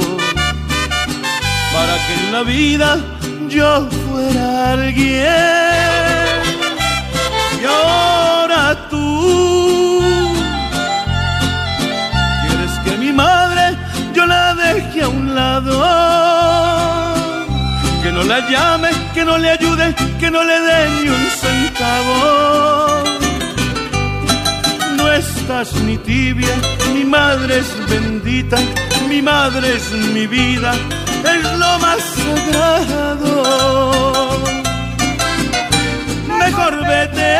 para que en la vida yo fuera alguien. Y ahora tú quieres que mi madre yo la deje a un lado, que no la llame, que no le ayude, que no le dé ni un centavo. No estás ni tibia, mi madre es bendita, mi madre es mi vida, es lo más sagrado. Mejor vete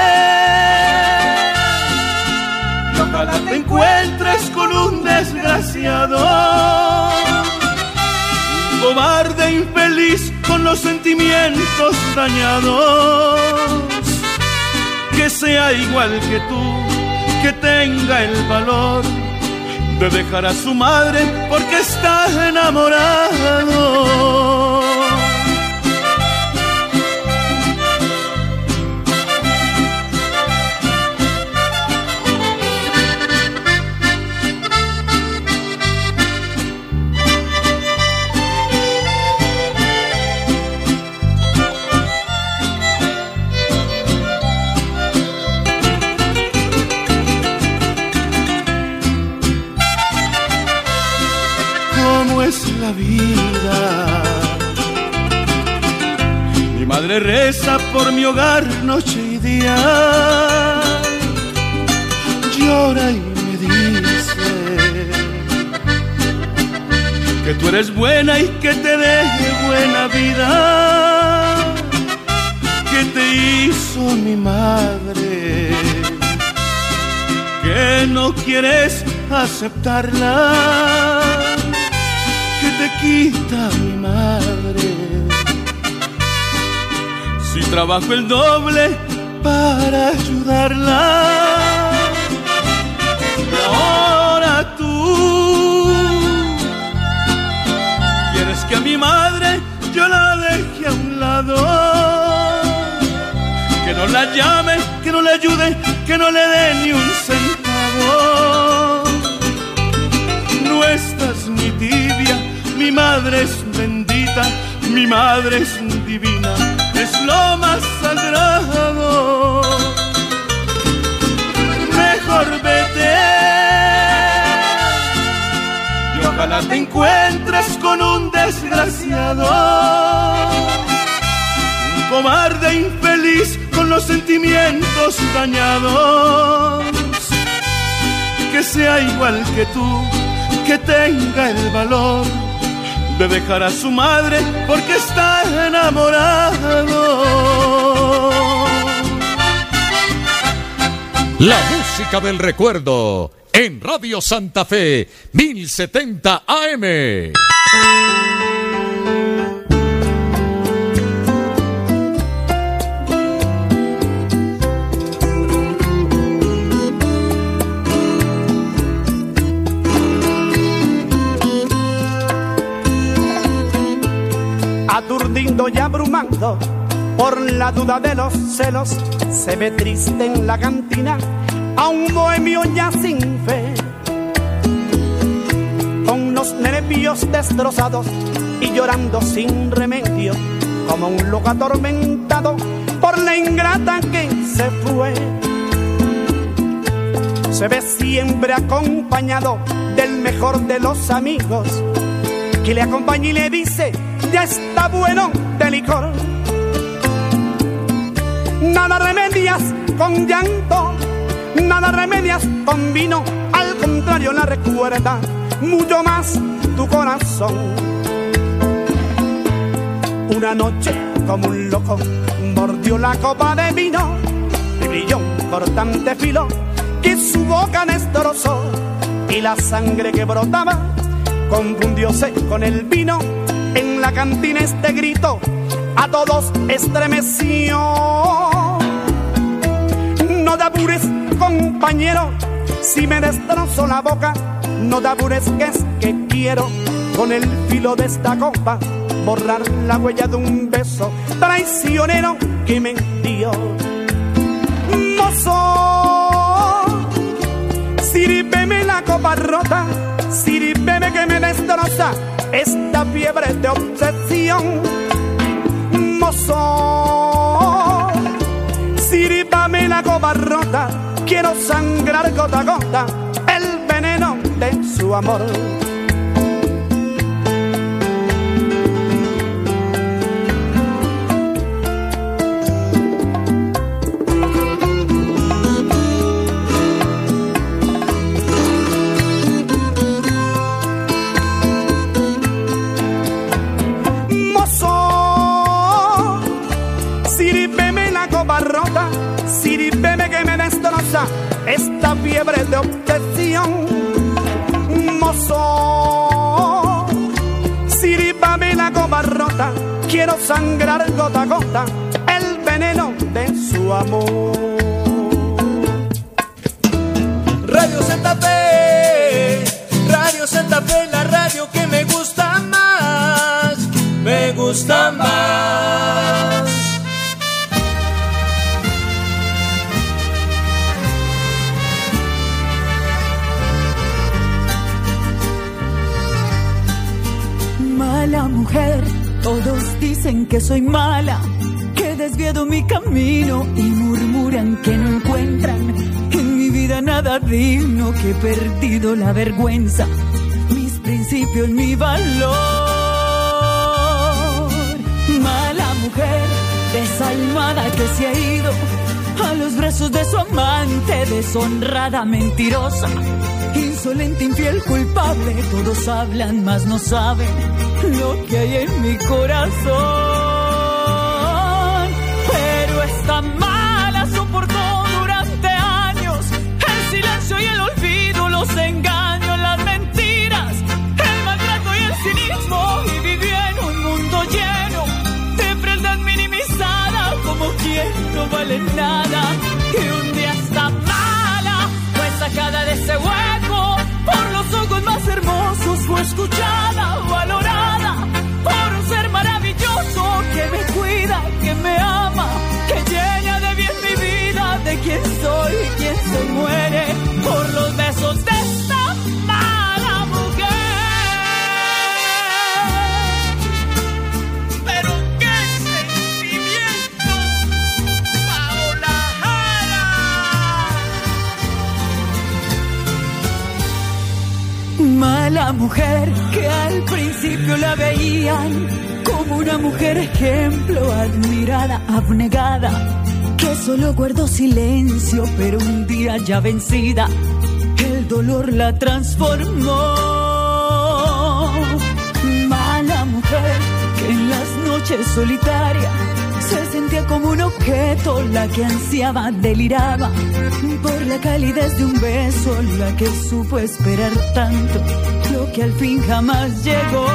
y ojalá te encuentres con un desgraciado, un cobarde infeliz con los sentimientos dañados, que sea igual que tú, que tenga el valor de dejar a su madre porque está enamorado. Es la vida. Mi madre reza por mi hogar noche y día, llora y me dice que tú eres buena y que te deje buena vida, que te hizo mi madre, que no quieres aceptarla, que te quita mi madre. Si trabajo el doble para ayudarla, y ahora tú quieres que a mi madre yo la deje a un lado, que no la llame, que no le ayude, que no le dé ni un centavo. No estás ni tibia, mi madre es bendita, mi madre es divina, es lo más sagrado. Mejor vete y ojalá te encuentres con un desgraciado, un cobarde infeliz con los sentimientos dañados, que sea igual que tú, que tenga el valor de dejar a su madre porque está enamorado. La música del recuerdo en Radio Santa Fe 1070 AM. Aturdido y abrumando por la duda de los celos, se ve triste en la cantina a un bohemio ya sin fe, con los nervios destrozados y llorando sin remedio, como un loco atormentado por la ingrata que se fue. Se ve siempre acompañado del mejor de los amigos, que le acompaña y le dice: ya está bueno de licor. Nada remedias con llanto, nada remedias con vino, al contrario la recuerda mucho más tu corazón. Una noche como un loco mordió la copa de vino y brilló un cortante filo que su boca destrozó, y la sangre que brotaba confundióse con el vino. En la cantina este grito a todos estremeció. No te apures, compañero, si me destrozo la boca, no te apures, que es que quiero con el filo de esta copa borrar la huella de un beso traicionero que me dio. Mozo, sírveme la copa rota, sírveme que me destroza esta fiebre de obsesión. Mozo, sírvame la copa rota, quiero sangrar gota a gota el veneno de su amor. Sírveme que me destroza esta fiebre de obsesión. Mozo, sírvame la copa rota, quiero sangrar gota a gota el veneno de su amor. Radio Santa Fe, Radio Santa Fe, la radio que me gusta más, me gusta más. Mala mujer, todos dicen que soy mala, que he desviado mi camino y murmuran que no encuentran en mi vida nada digno, que he perdido la vergüenza, mis principios, mi valor. Mala mujer, desalmada que se ha ido a los brazos de su amante, deshonrada, mentirosa, insolente, infiel, culpable. Todos hablan, mas no saben lo que hay en mi corazón. Pero esta mala soportó durante años el silencio y el olvido, los engaños, las mentiras, el maltrato y el cinismo, y vivió en un mundo lleno de frialdad minimizada, como quien no vale nada. Y un día esta mala fue sacada de ese hueco por los ojos más hermosos, fue escuchada, valorada por un ser maravilloso que me cuida, que me ama, que llena de bien mi vida, de quién soy y quién se muere por los besos de esta mala mujer. Pero qué sentimiento, Paola Jara. Mala mujer que al principio la veían como una mujer ejemplo, admirada, abnegada, que solo guardó silencio, pero un día ya vencida, el dolor la transformó. Mala mujer que en las noches solitarias se sentía como un objeto, la que ansiaba, deliraba por la calidez de un beso, la que supo esperar tanto, lo que al fin jamás llegó.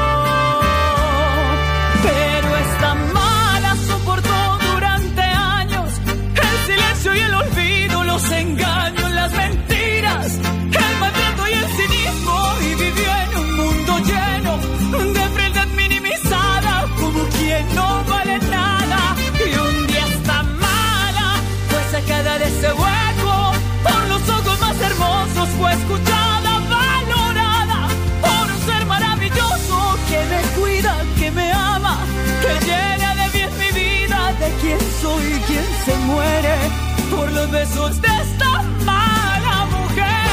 Pero esta mala soportó durante años el silencio y el olvido, los engaños, las mentiras, el maltrato y el cinismo, y vivió en un mundo lleno de frialdad minimizada, como quien no vale nada. Y un día esta mala fue sacada de ese hueco por los ojos más hermosos, fue escuchada, valorada por un ser maravilloso que me cuida, que me ama, que llena de bien mi vida, de quién soy y quién se muere por los besos de esta mala mujer.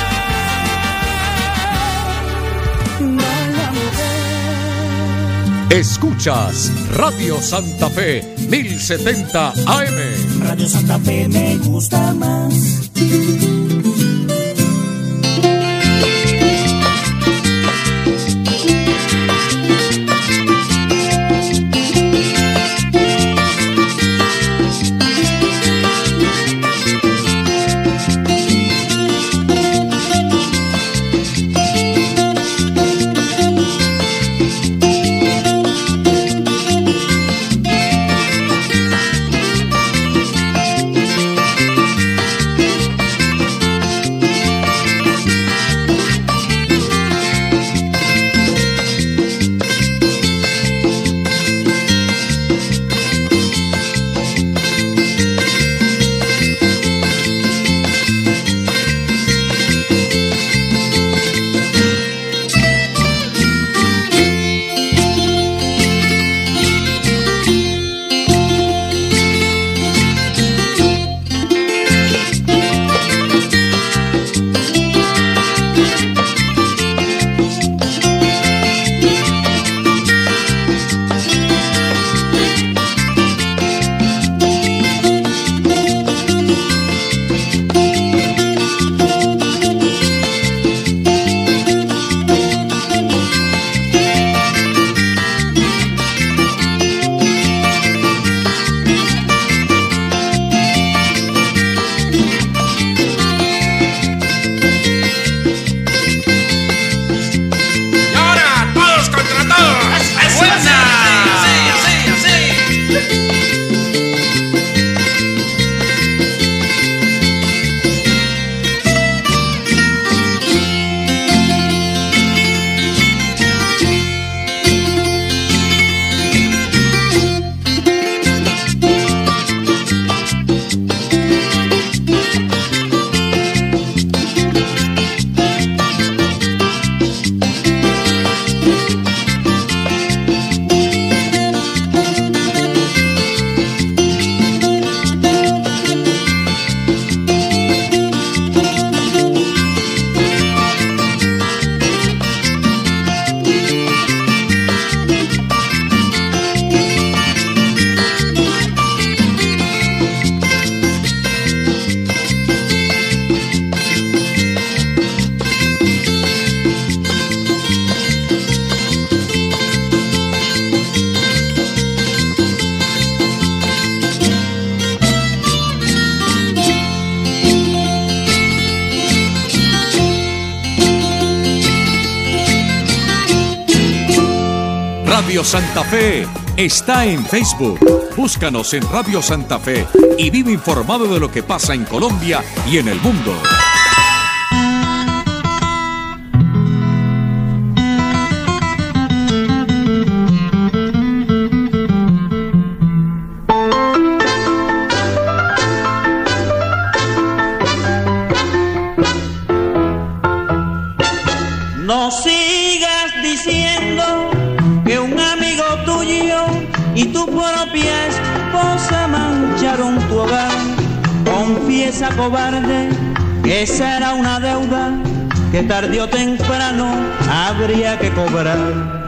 Mala mujer. Escuchas Radio Santa Fe 1070 AM. Radio Santa Fe me gusta más. Radio Santa Fe está en Facebook. Búscanos en Radio Santa Fe y vive informado de lo que pasa en Colombia y en el mundo. No sigas diciendo que un amigo tuyo y tu propia esposa mancharon tu hogar. Confiesa, cobarde, que esa era una deuda que tarde o temprano habría que cobrar.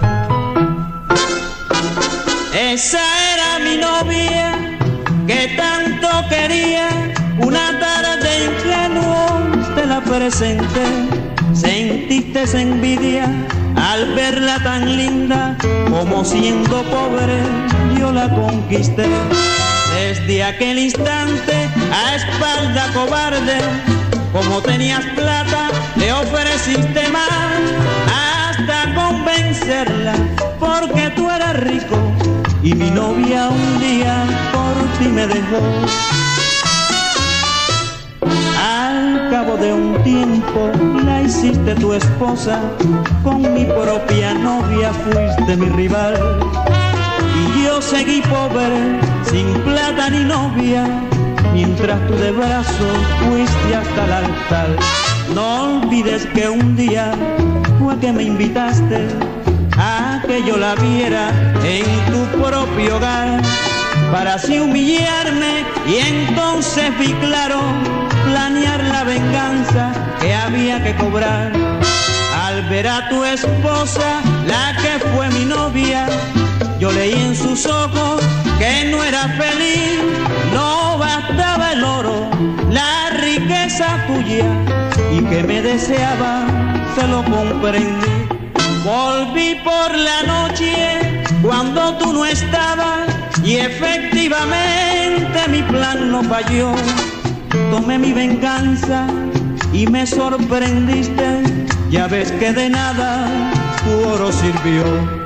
Esa era mi novia que tanto quería. Una tarde ingenuo te la presenté. Sentiste envidia al verla tan linda, como siendo pobre yo la conquisté. Desde aquel instante, a espalda cobarde, como tenías plata, le ofreciste más, hasta convencerla, porque tú eras rico, y mi novia un día por ti me dejó. Al cabo de un tiempo la hiciste tu esposa, con mi propia novia fuiste mi rival. Y yo seguí pobre, sin plata ni novia, mientras tú de brazos fuiste hasta el altar. No olvides que un día fue que me invitaste a que yo la viera en tu propio hogar, para así humillarme, y entonces vi claro planear la venganza que había que cobrar. Al ver a tu esposa, la que fue mi novia, yo leí en sus ojos que no era feliz. No bastaba el oro, la riqueza tuya, y que me deseaba, se lo comprendí. Volví por la noche cuando tú no estabas, y efectivamente mi plan no falló. Tomé mi venganza y me sorprendiste, ya ves que de nada tu oro sirvió.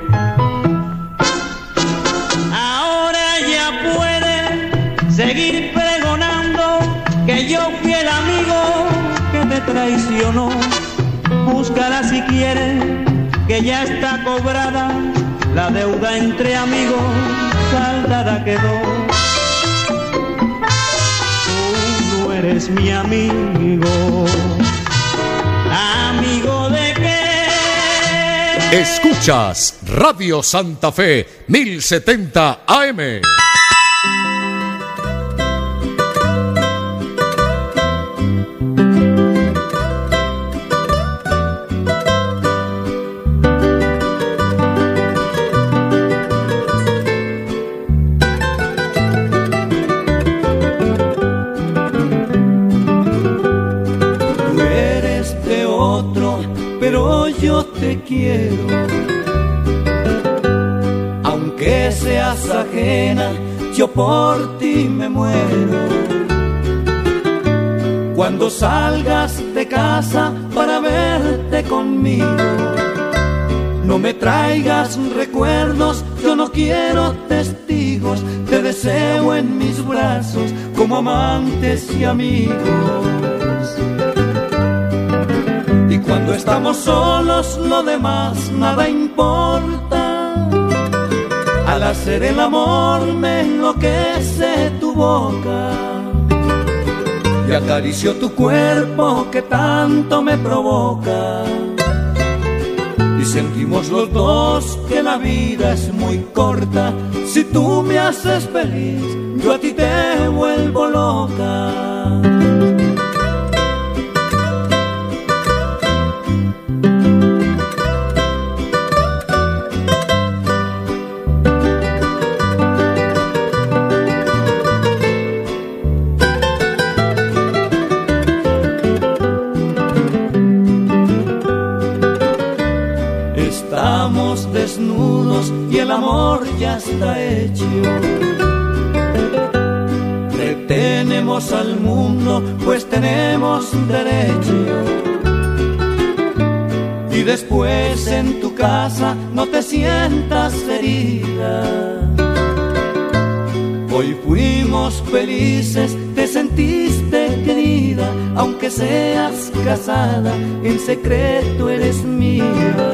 Ahora ya puedes seguir pregonando que yo fui el amigo que te traicionó. Búscala si quieres, que ya está cobrada, la deuda entre amigos saldada quedó. Eres mi amigo. ¿Amigo de qué? Escuchas Radio Santa Fe 1070 AM. Yo te quiero, aunque seas ajena, yo por ti me muero. Cuando salgas de casa para verte conmigo, no me traigas recuerdos, yo no quiero testigos. Te deseo en mis brazos como amantes y amigos. Cuando estamos solos, lo demás nada importa. Al hacer el amor me enloquece tu boca, y acaricio tu cuerpo que tanto me provoca. Y sentimos los dos que la vida es muy corta. Si tú me haces feliz, yo a ti te vuelvo loca. Desnudos y el amor ya está hecho. Retenemos al mundo, pues tenemos derecho. Y después en tu casa no te sientas felices te sentiste querida, aunque seas casada, en secreto eres mía.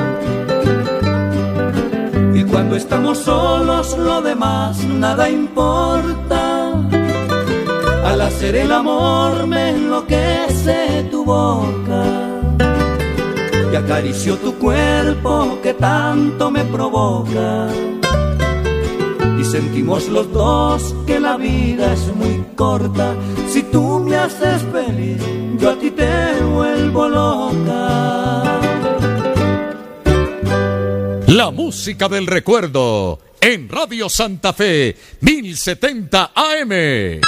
Y cuando estamos solos lo demás nada importa. Al hacer el amor me enloquece tu boca y acaricio tu cuerpo que tanto me provoca. Y sentimos los dos que la vida es muy corta. Si tú me haces feliz, yo a ti te vuelvo loca. La música del recuerdo en Radio Santa Fe 1070 AM.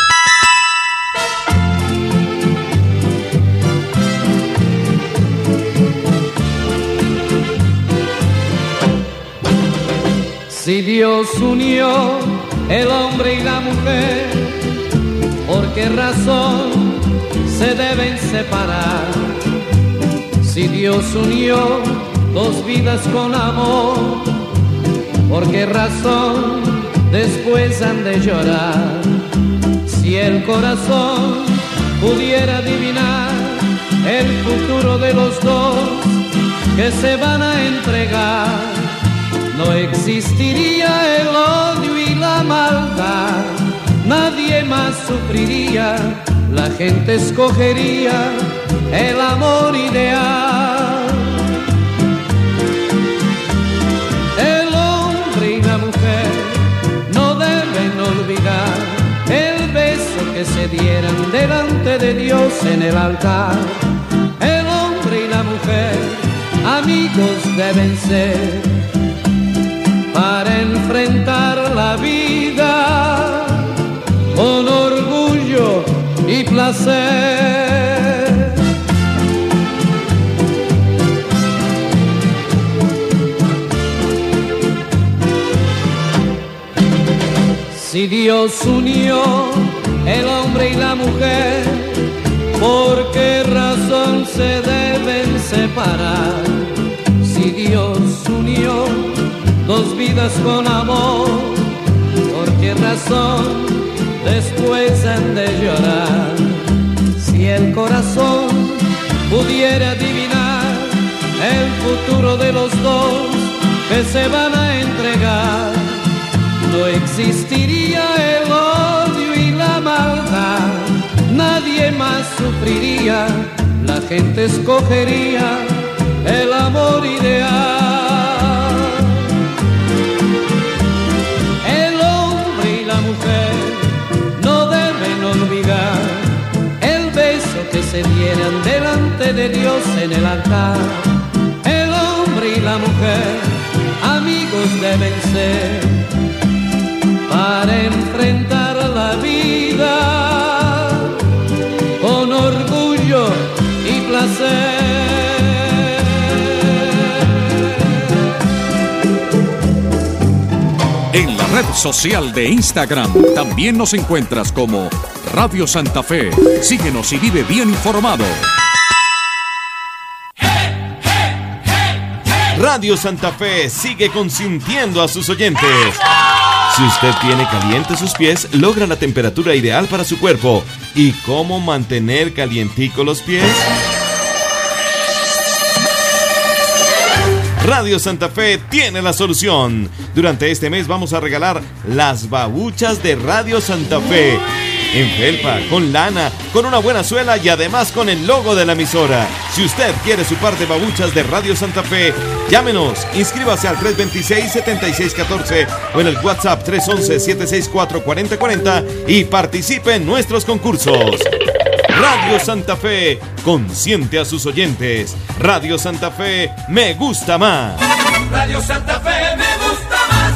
Si Dios unió el hombre y la mujer, ¿por qué razón se deben separar? Si Dios unió dos vidas con amor, ¿por qué razón después han de llorar? Si el corazón pudiera adivinar el futuro de los dos que se van a entregar, no existiría el odio y la maldad, nadie más sufriría, la gente escogería el amor ideal. El hombre y la mujer no deben olvidar el beso que se dieran delante de Dios en el altar. El hombre y la mujer amigos deben ser para enfrentar la vida con orgullo y placer. Si Dios unió el hombre y la mujer, ¿por qué razón se deben separar? Si Dios unió dos vidas con amor, ¿por qué razón después han de llorar? Si el corazón pudiera adivinar el futuro de los dos que se van a entregar, no existiría el odio y la maldad, nadie más sufriría, la gente escogería el amor ideal. No deben olvidar el beso que se dieran delante de Dios en el altar. El hombre y la mujer amigos deben ser para enfrentar la vida con orgullo y placer. En la red social de Instagram también nos encuentras como Radio Santa Fe. Síguenos y vive bien informado. Radio Santa Fe sigue consintiendo a sus oyentes. Si usted tiene calientes sus pies, logra la temperatura ideal para su cuerpo. ¿Y cómo mantener calientico los pies? Radio Santa Fe tiene la solución. Durante este mes vamos a regalar las babuchas de Radio Santa Fe. En felpa, con lana, con una buena suela y además con el logo de la emisora. Si usted quiere su par de babuchas de Radio Santa Fe, llámenos, inscríbase al 326-7614 o en el WhatsApp 311-764-4040 y participe en nuestros concursos. Radio Santa Fe consiente a sus oyentes. Radio Santa Fe me gusta más. Radio Santa Fe me gusta más.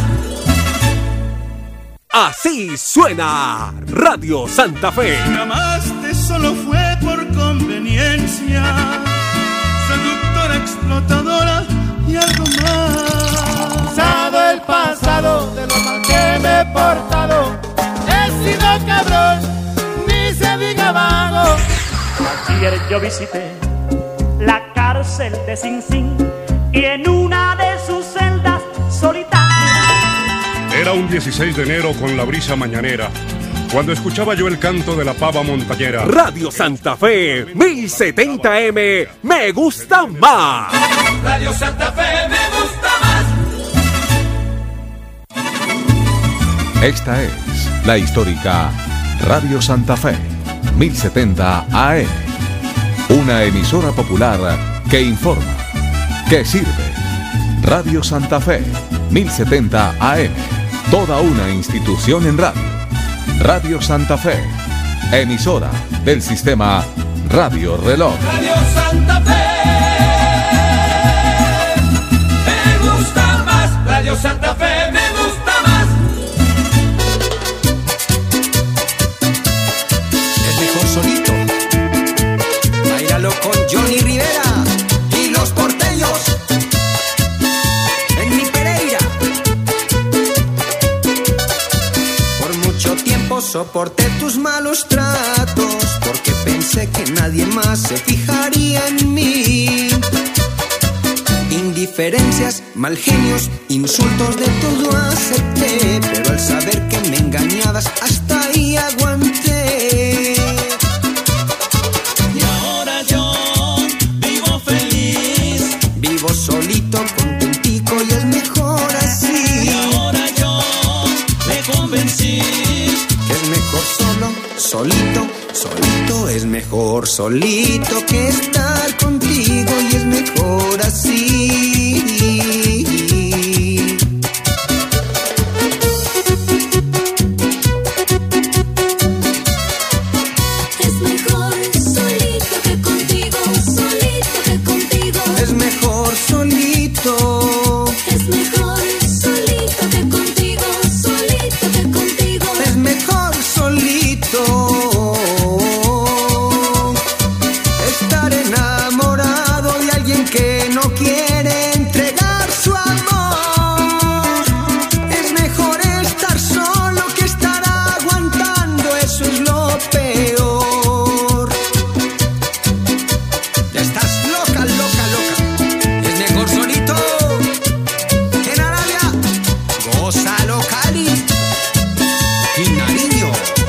Así suena Radio Santa Fe. Me amaste solo fue por conveniencia, seductora, explotadora y algo más. Pasado el pasado, de lo mal que me he portado, he sido cabrón, ni se diga vago. Ayer yo visité la cárcel de Sing Sing y en una de sus celdas solitarias. Era un 16 de enero con la brisa mañanera. cuando escuchaba yo el canto de la pava montañera. Radio Santa Fe 1070M, me gusta más. Radio Santa Fe me gusta más. Esta es la histórica Radio Santa Fe 1070 AM, una emisora popular que informa, que sirve. Radio Santa Fe 1070 AM, toda una institución en radio. Radio Santa Fe, emisora del sistema Radio Reloj. Radio Santa Fe me gusta más. Radio Santa Fe me gusta más. Es mejor solito. Báilalo con Johnny Rivera y los porteños. En mi Pereira. Por mucho tiempo soporté tus malos tratos, porque pensé que nadie más se fijaría en mí. Indiferencias, mal genios, insultos, de todo acepté, pero al saber que me engañabas, hasta ahí aguanté. Y ahora yo vivo feliz, vivo solito, contentico, y es mejor así. Y ahora yo me convencí que es mejor solo, solito, solito, es mejor solito que estar contigo, y es mejor así. Es mejor solito que contigo, solito que contigo. Es mejor solito. Es mejor solito que contigo, solito que contigo. Es mejor solito. Estar enamorado de alguien que no quiere entregar su amor. Es mejor estar solo que estar aguantando, eso es lo peor. Ya estás loca, loca, loca. Es mejor solito. En Arabia, gózalo, Cali y Nariño.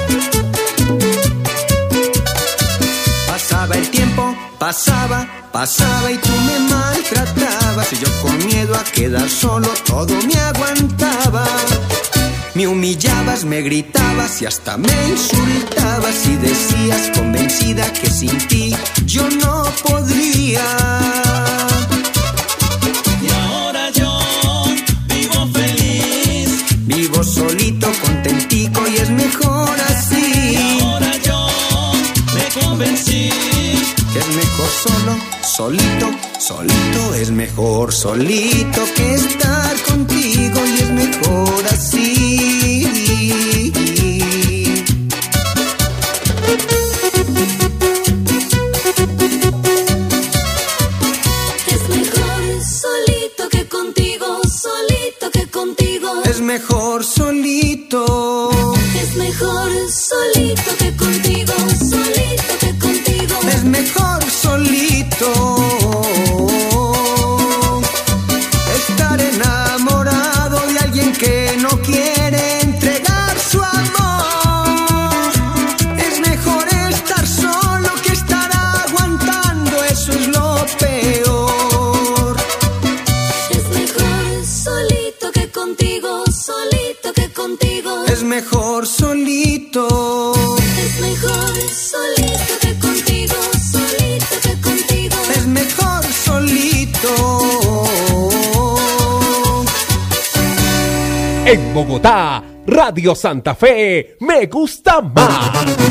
Pasaba el tiempo, pasaba y tú me maltratabas, y yo con miedo a quedar solo todo me aguantaba. Me humillabas, me gritabas y hasta me insultabas, y decías convencida que sin ti yo no podría. Y ahora yo vivo feliz, vivo solito, contentico, y es mejor así. Y ahora yo me convencí que es mejor solo, solito, solito, es mejor solito que estar contigo, y es mejor así. es mejor solito que contigo, solito que contigo. Es mejor solito. Es mejor solito que contigo, solito que contigo. Es mejor solito. Estar enamorado de alguien que no quiere entregar su amor. Es mejor estar solo que estar aguantando, eso es lo peor. Es mejor solito que contigo, solito que contigo. Es mejor solito. Es mejor solito que contigo, solito que contigo. Es mejor solito. En Bogotá, Radio Santa Fe, me gusta más.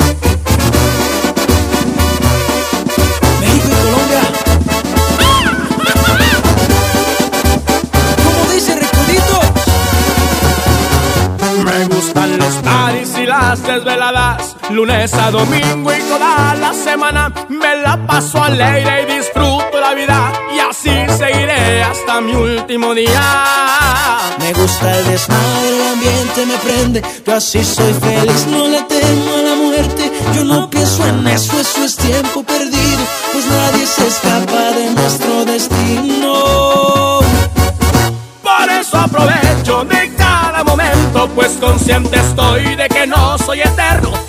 México y Colombia. ¿Cómo dice Recudito? Me gustan los paris y las desveladas, lunes a domingo y toda la semana. Me la paso alegre y disfruto la vida, y así seguiré hasta mi último día. Me gusta el desmadre, el ambiente me prende. Yo así soy feliz, no le temo a la muerte. Yo no pienso en eso, eso es tiempo perdido, pues nadie se escapa de nuestro destino. Por eso aprovecho de cada momento pues consciente estoy de que no soy eterno.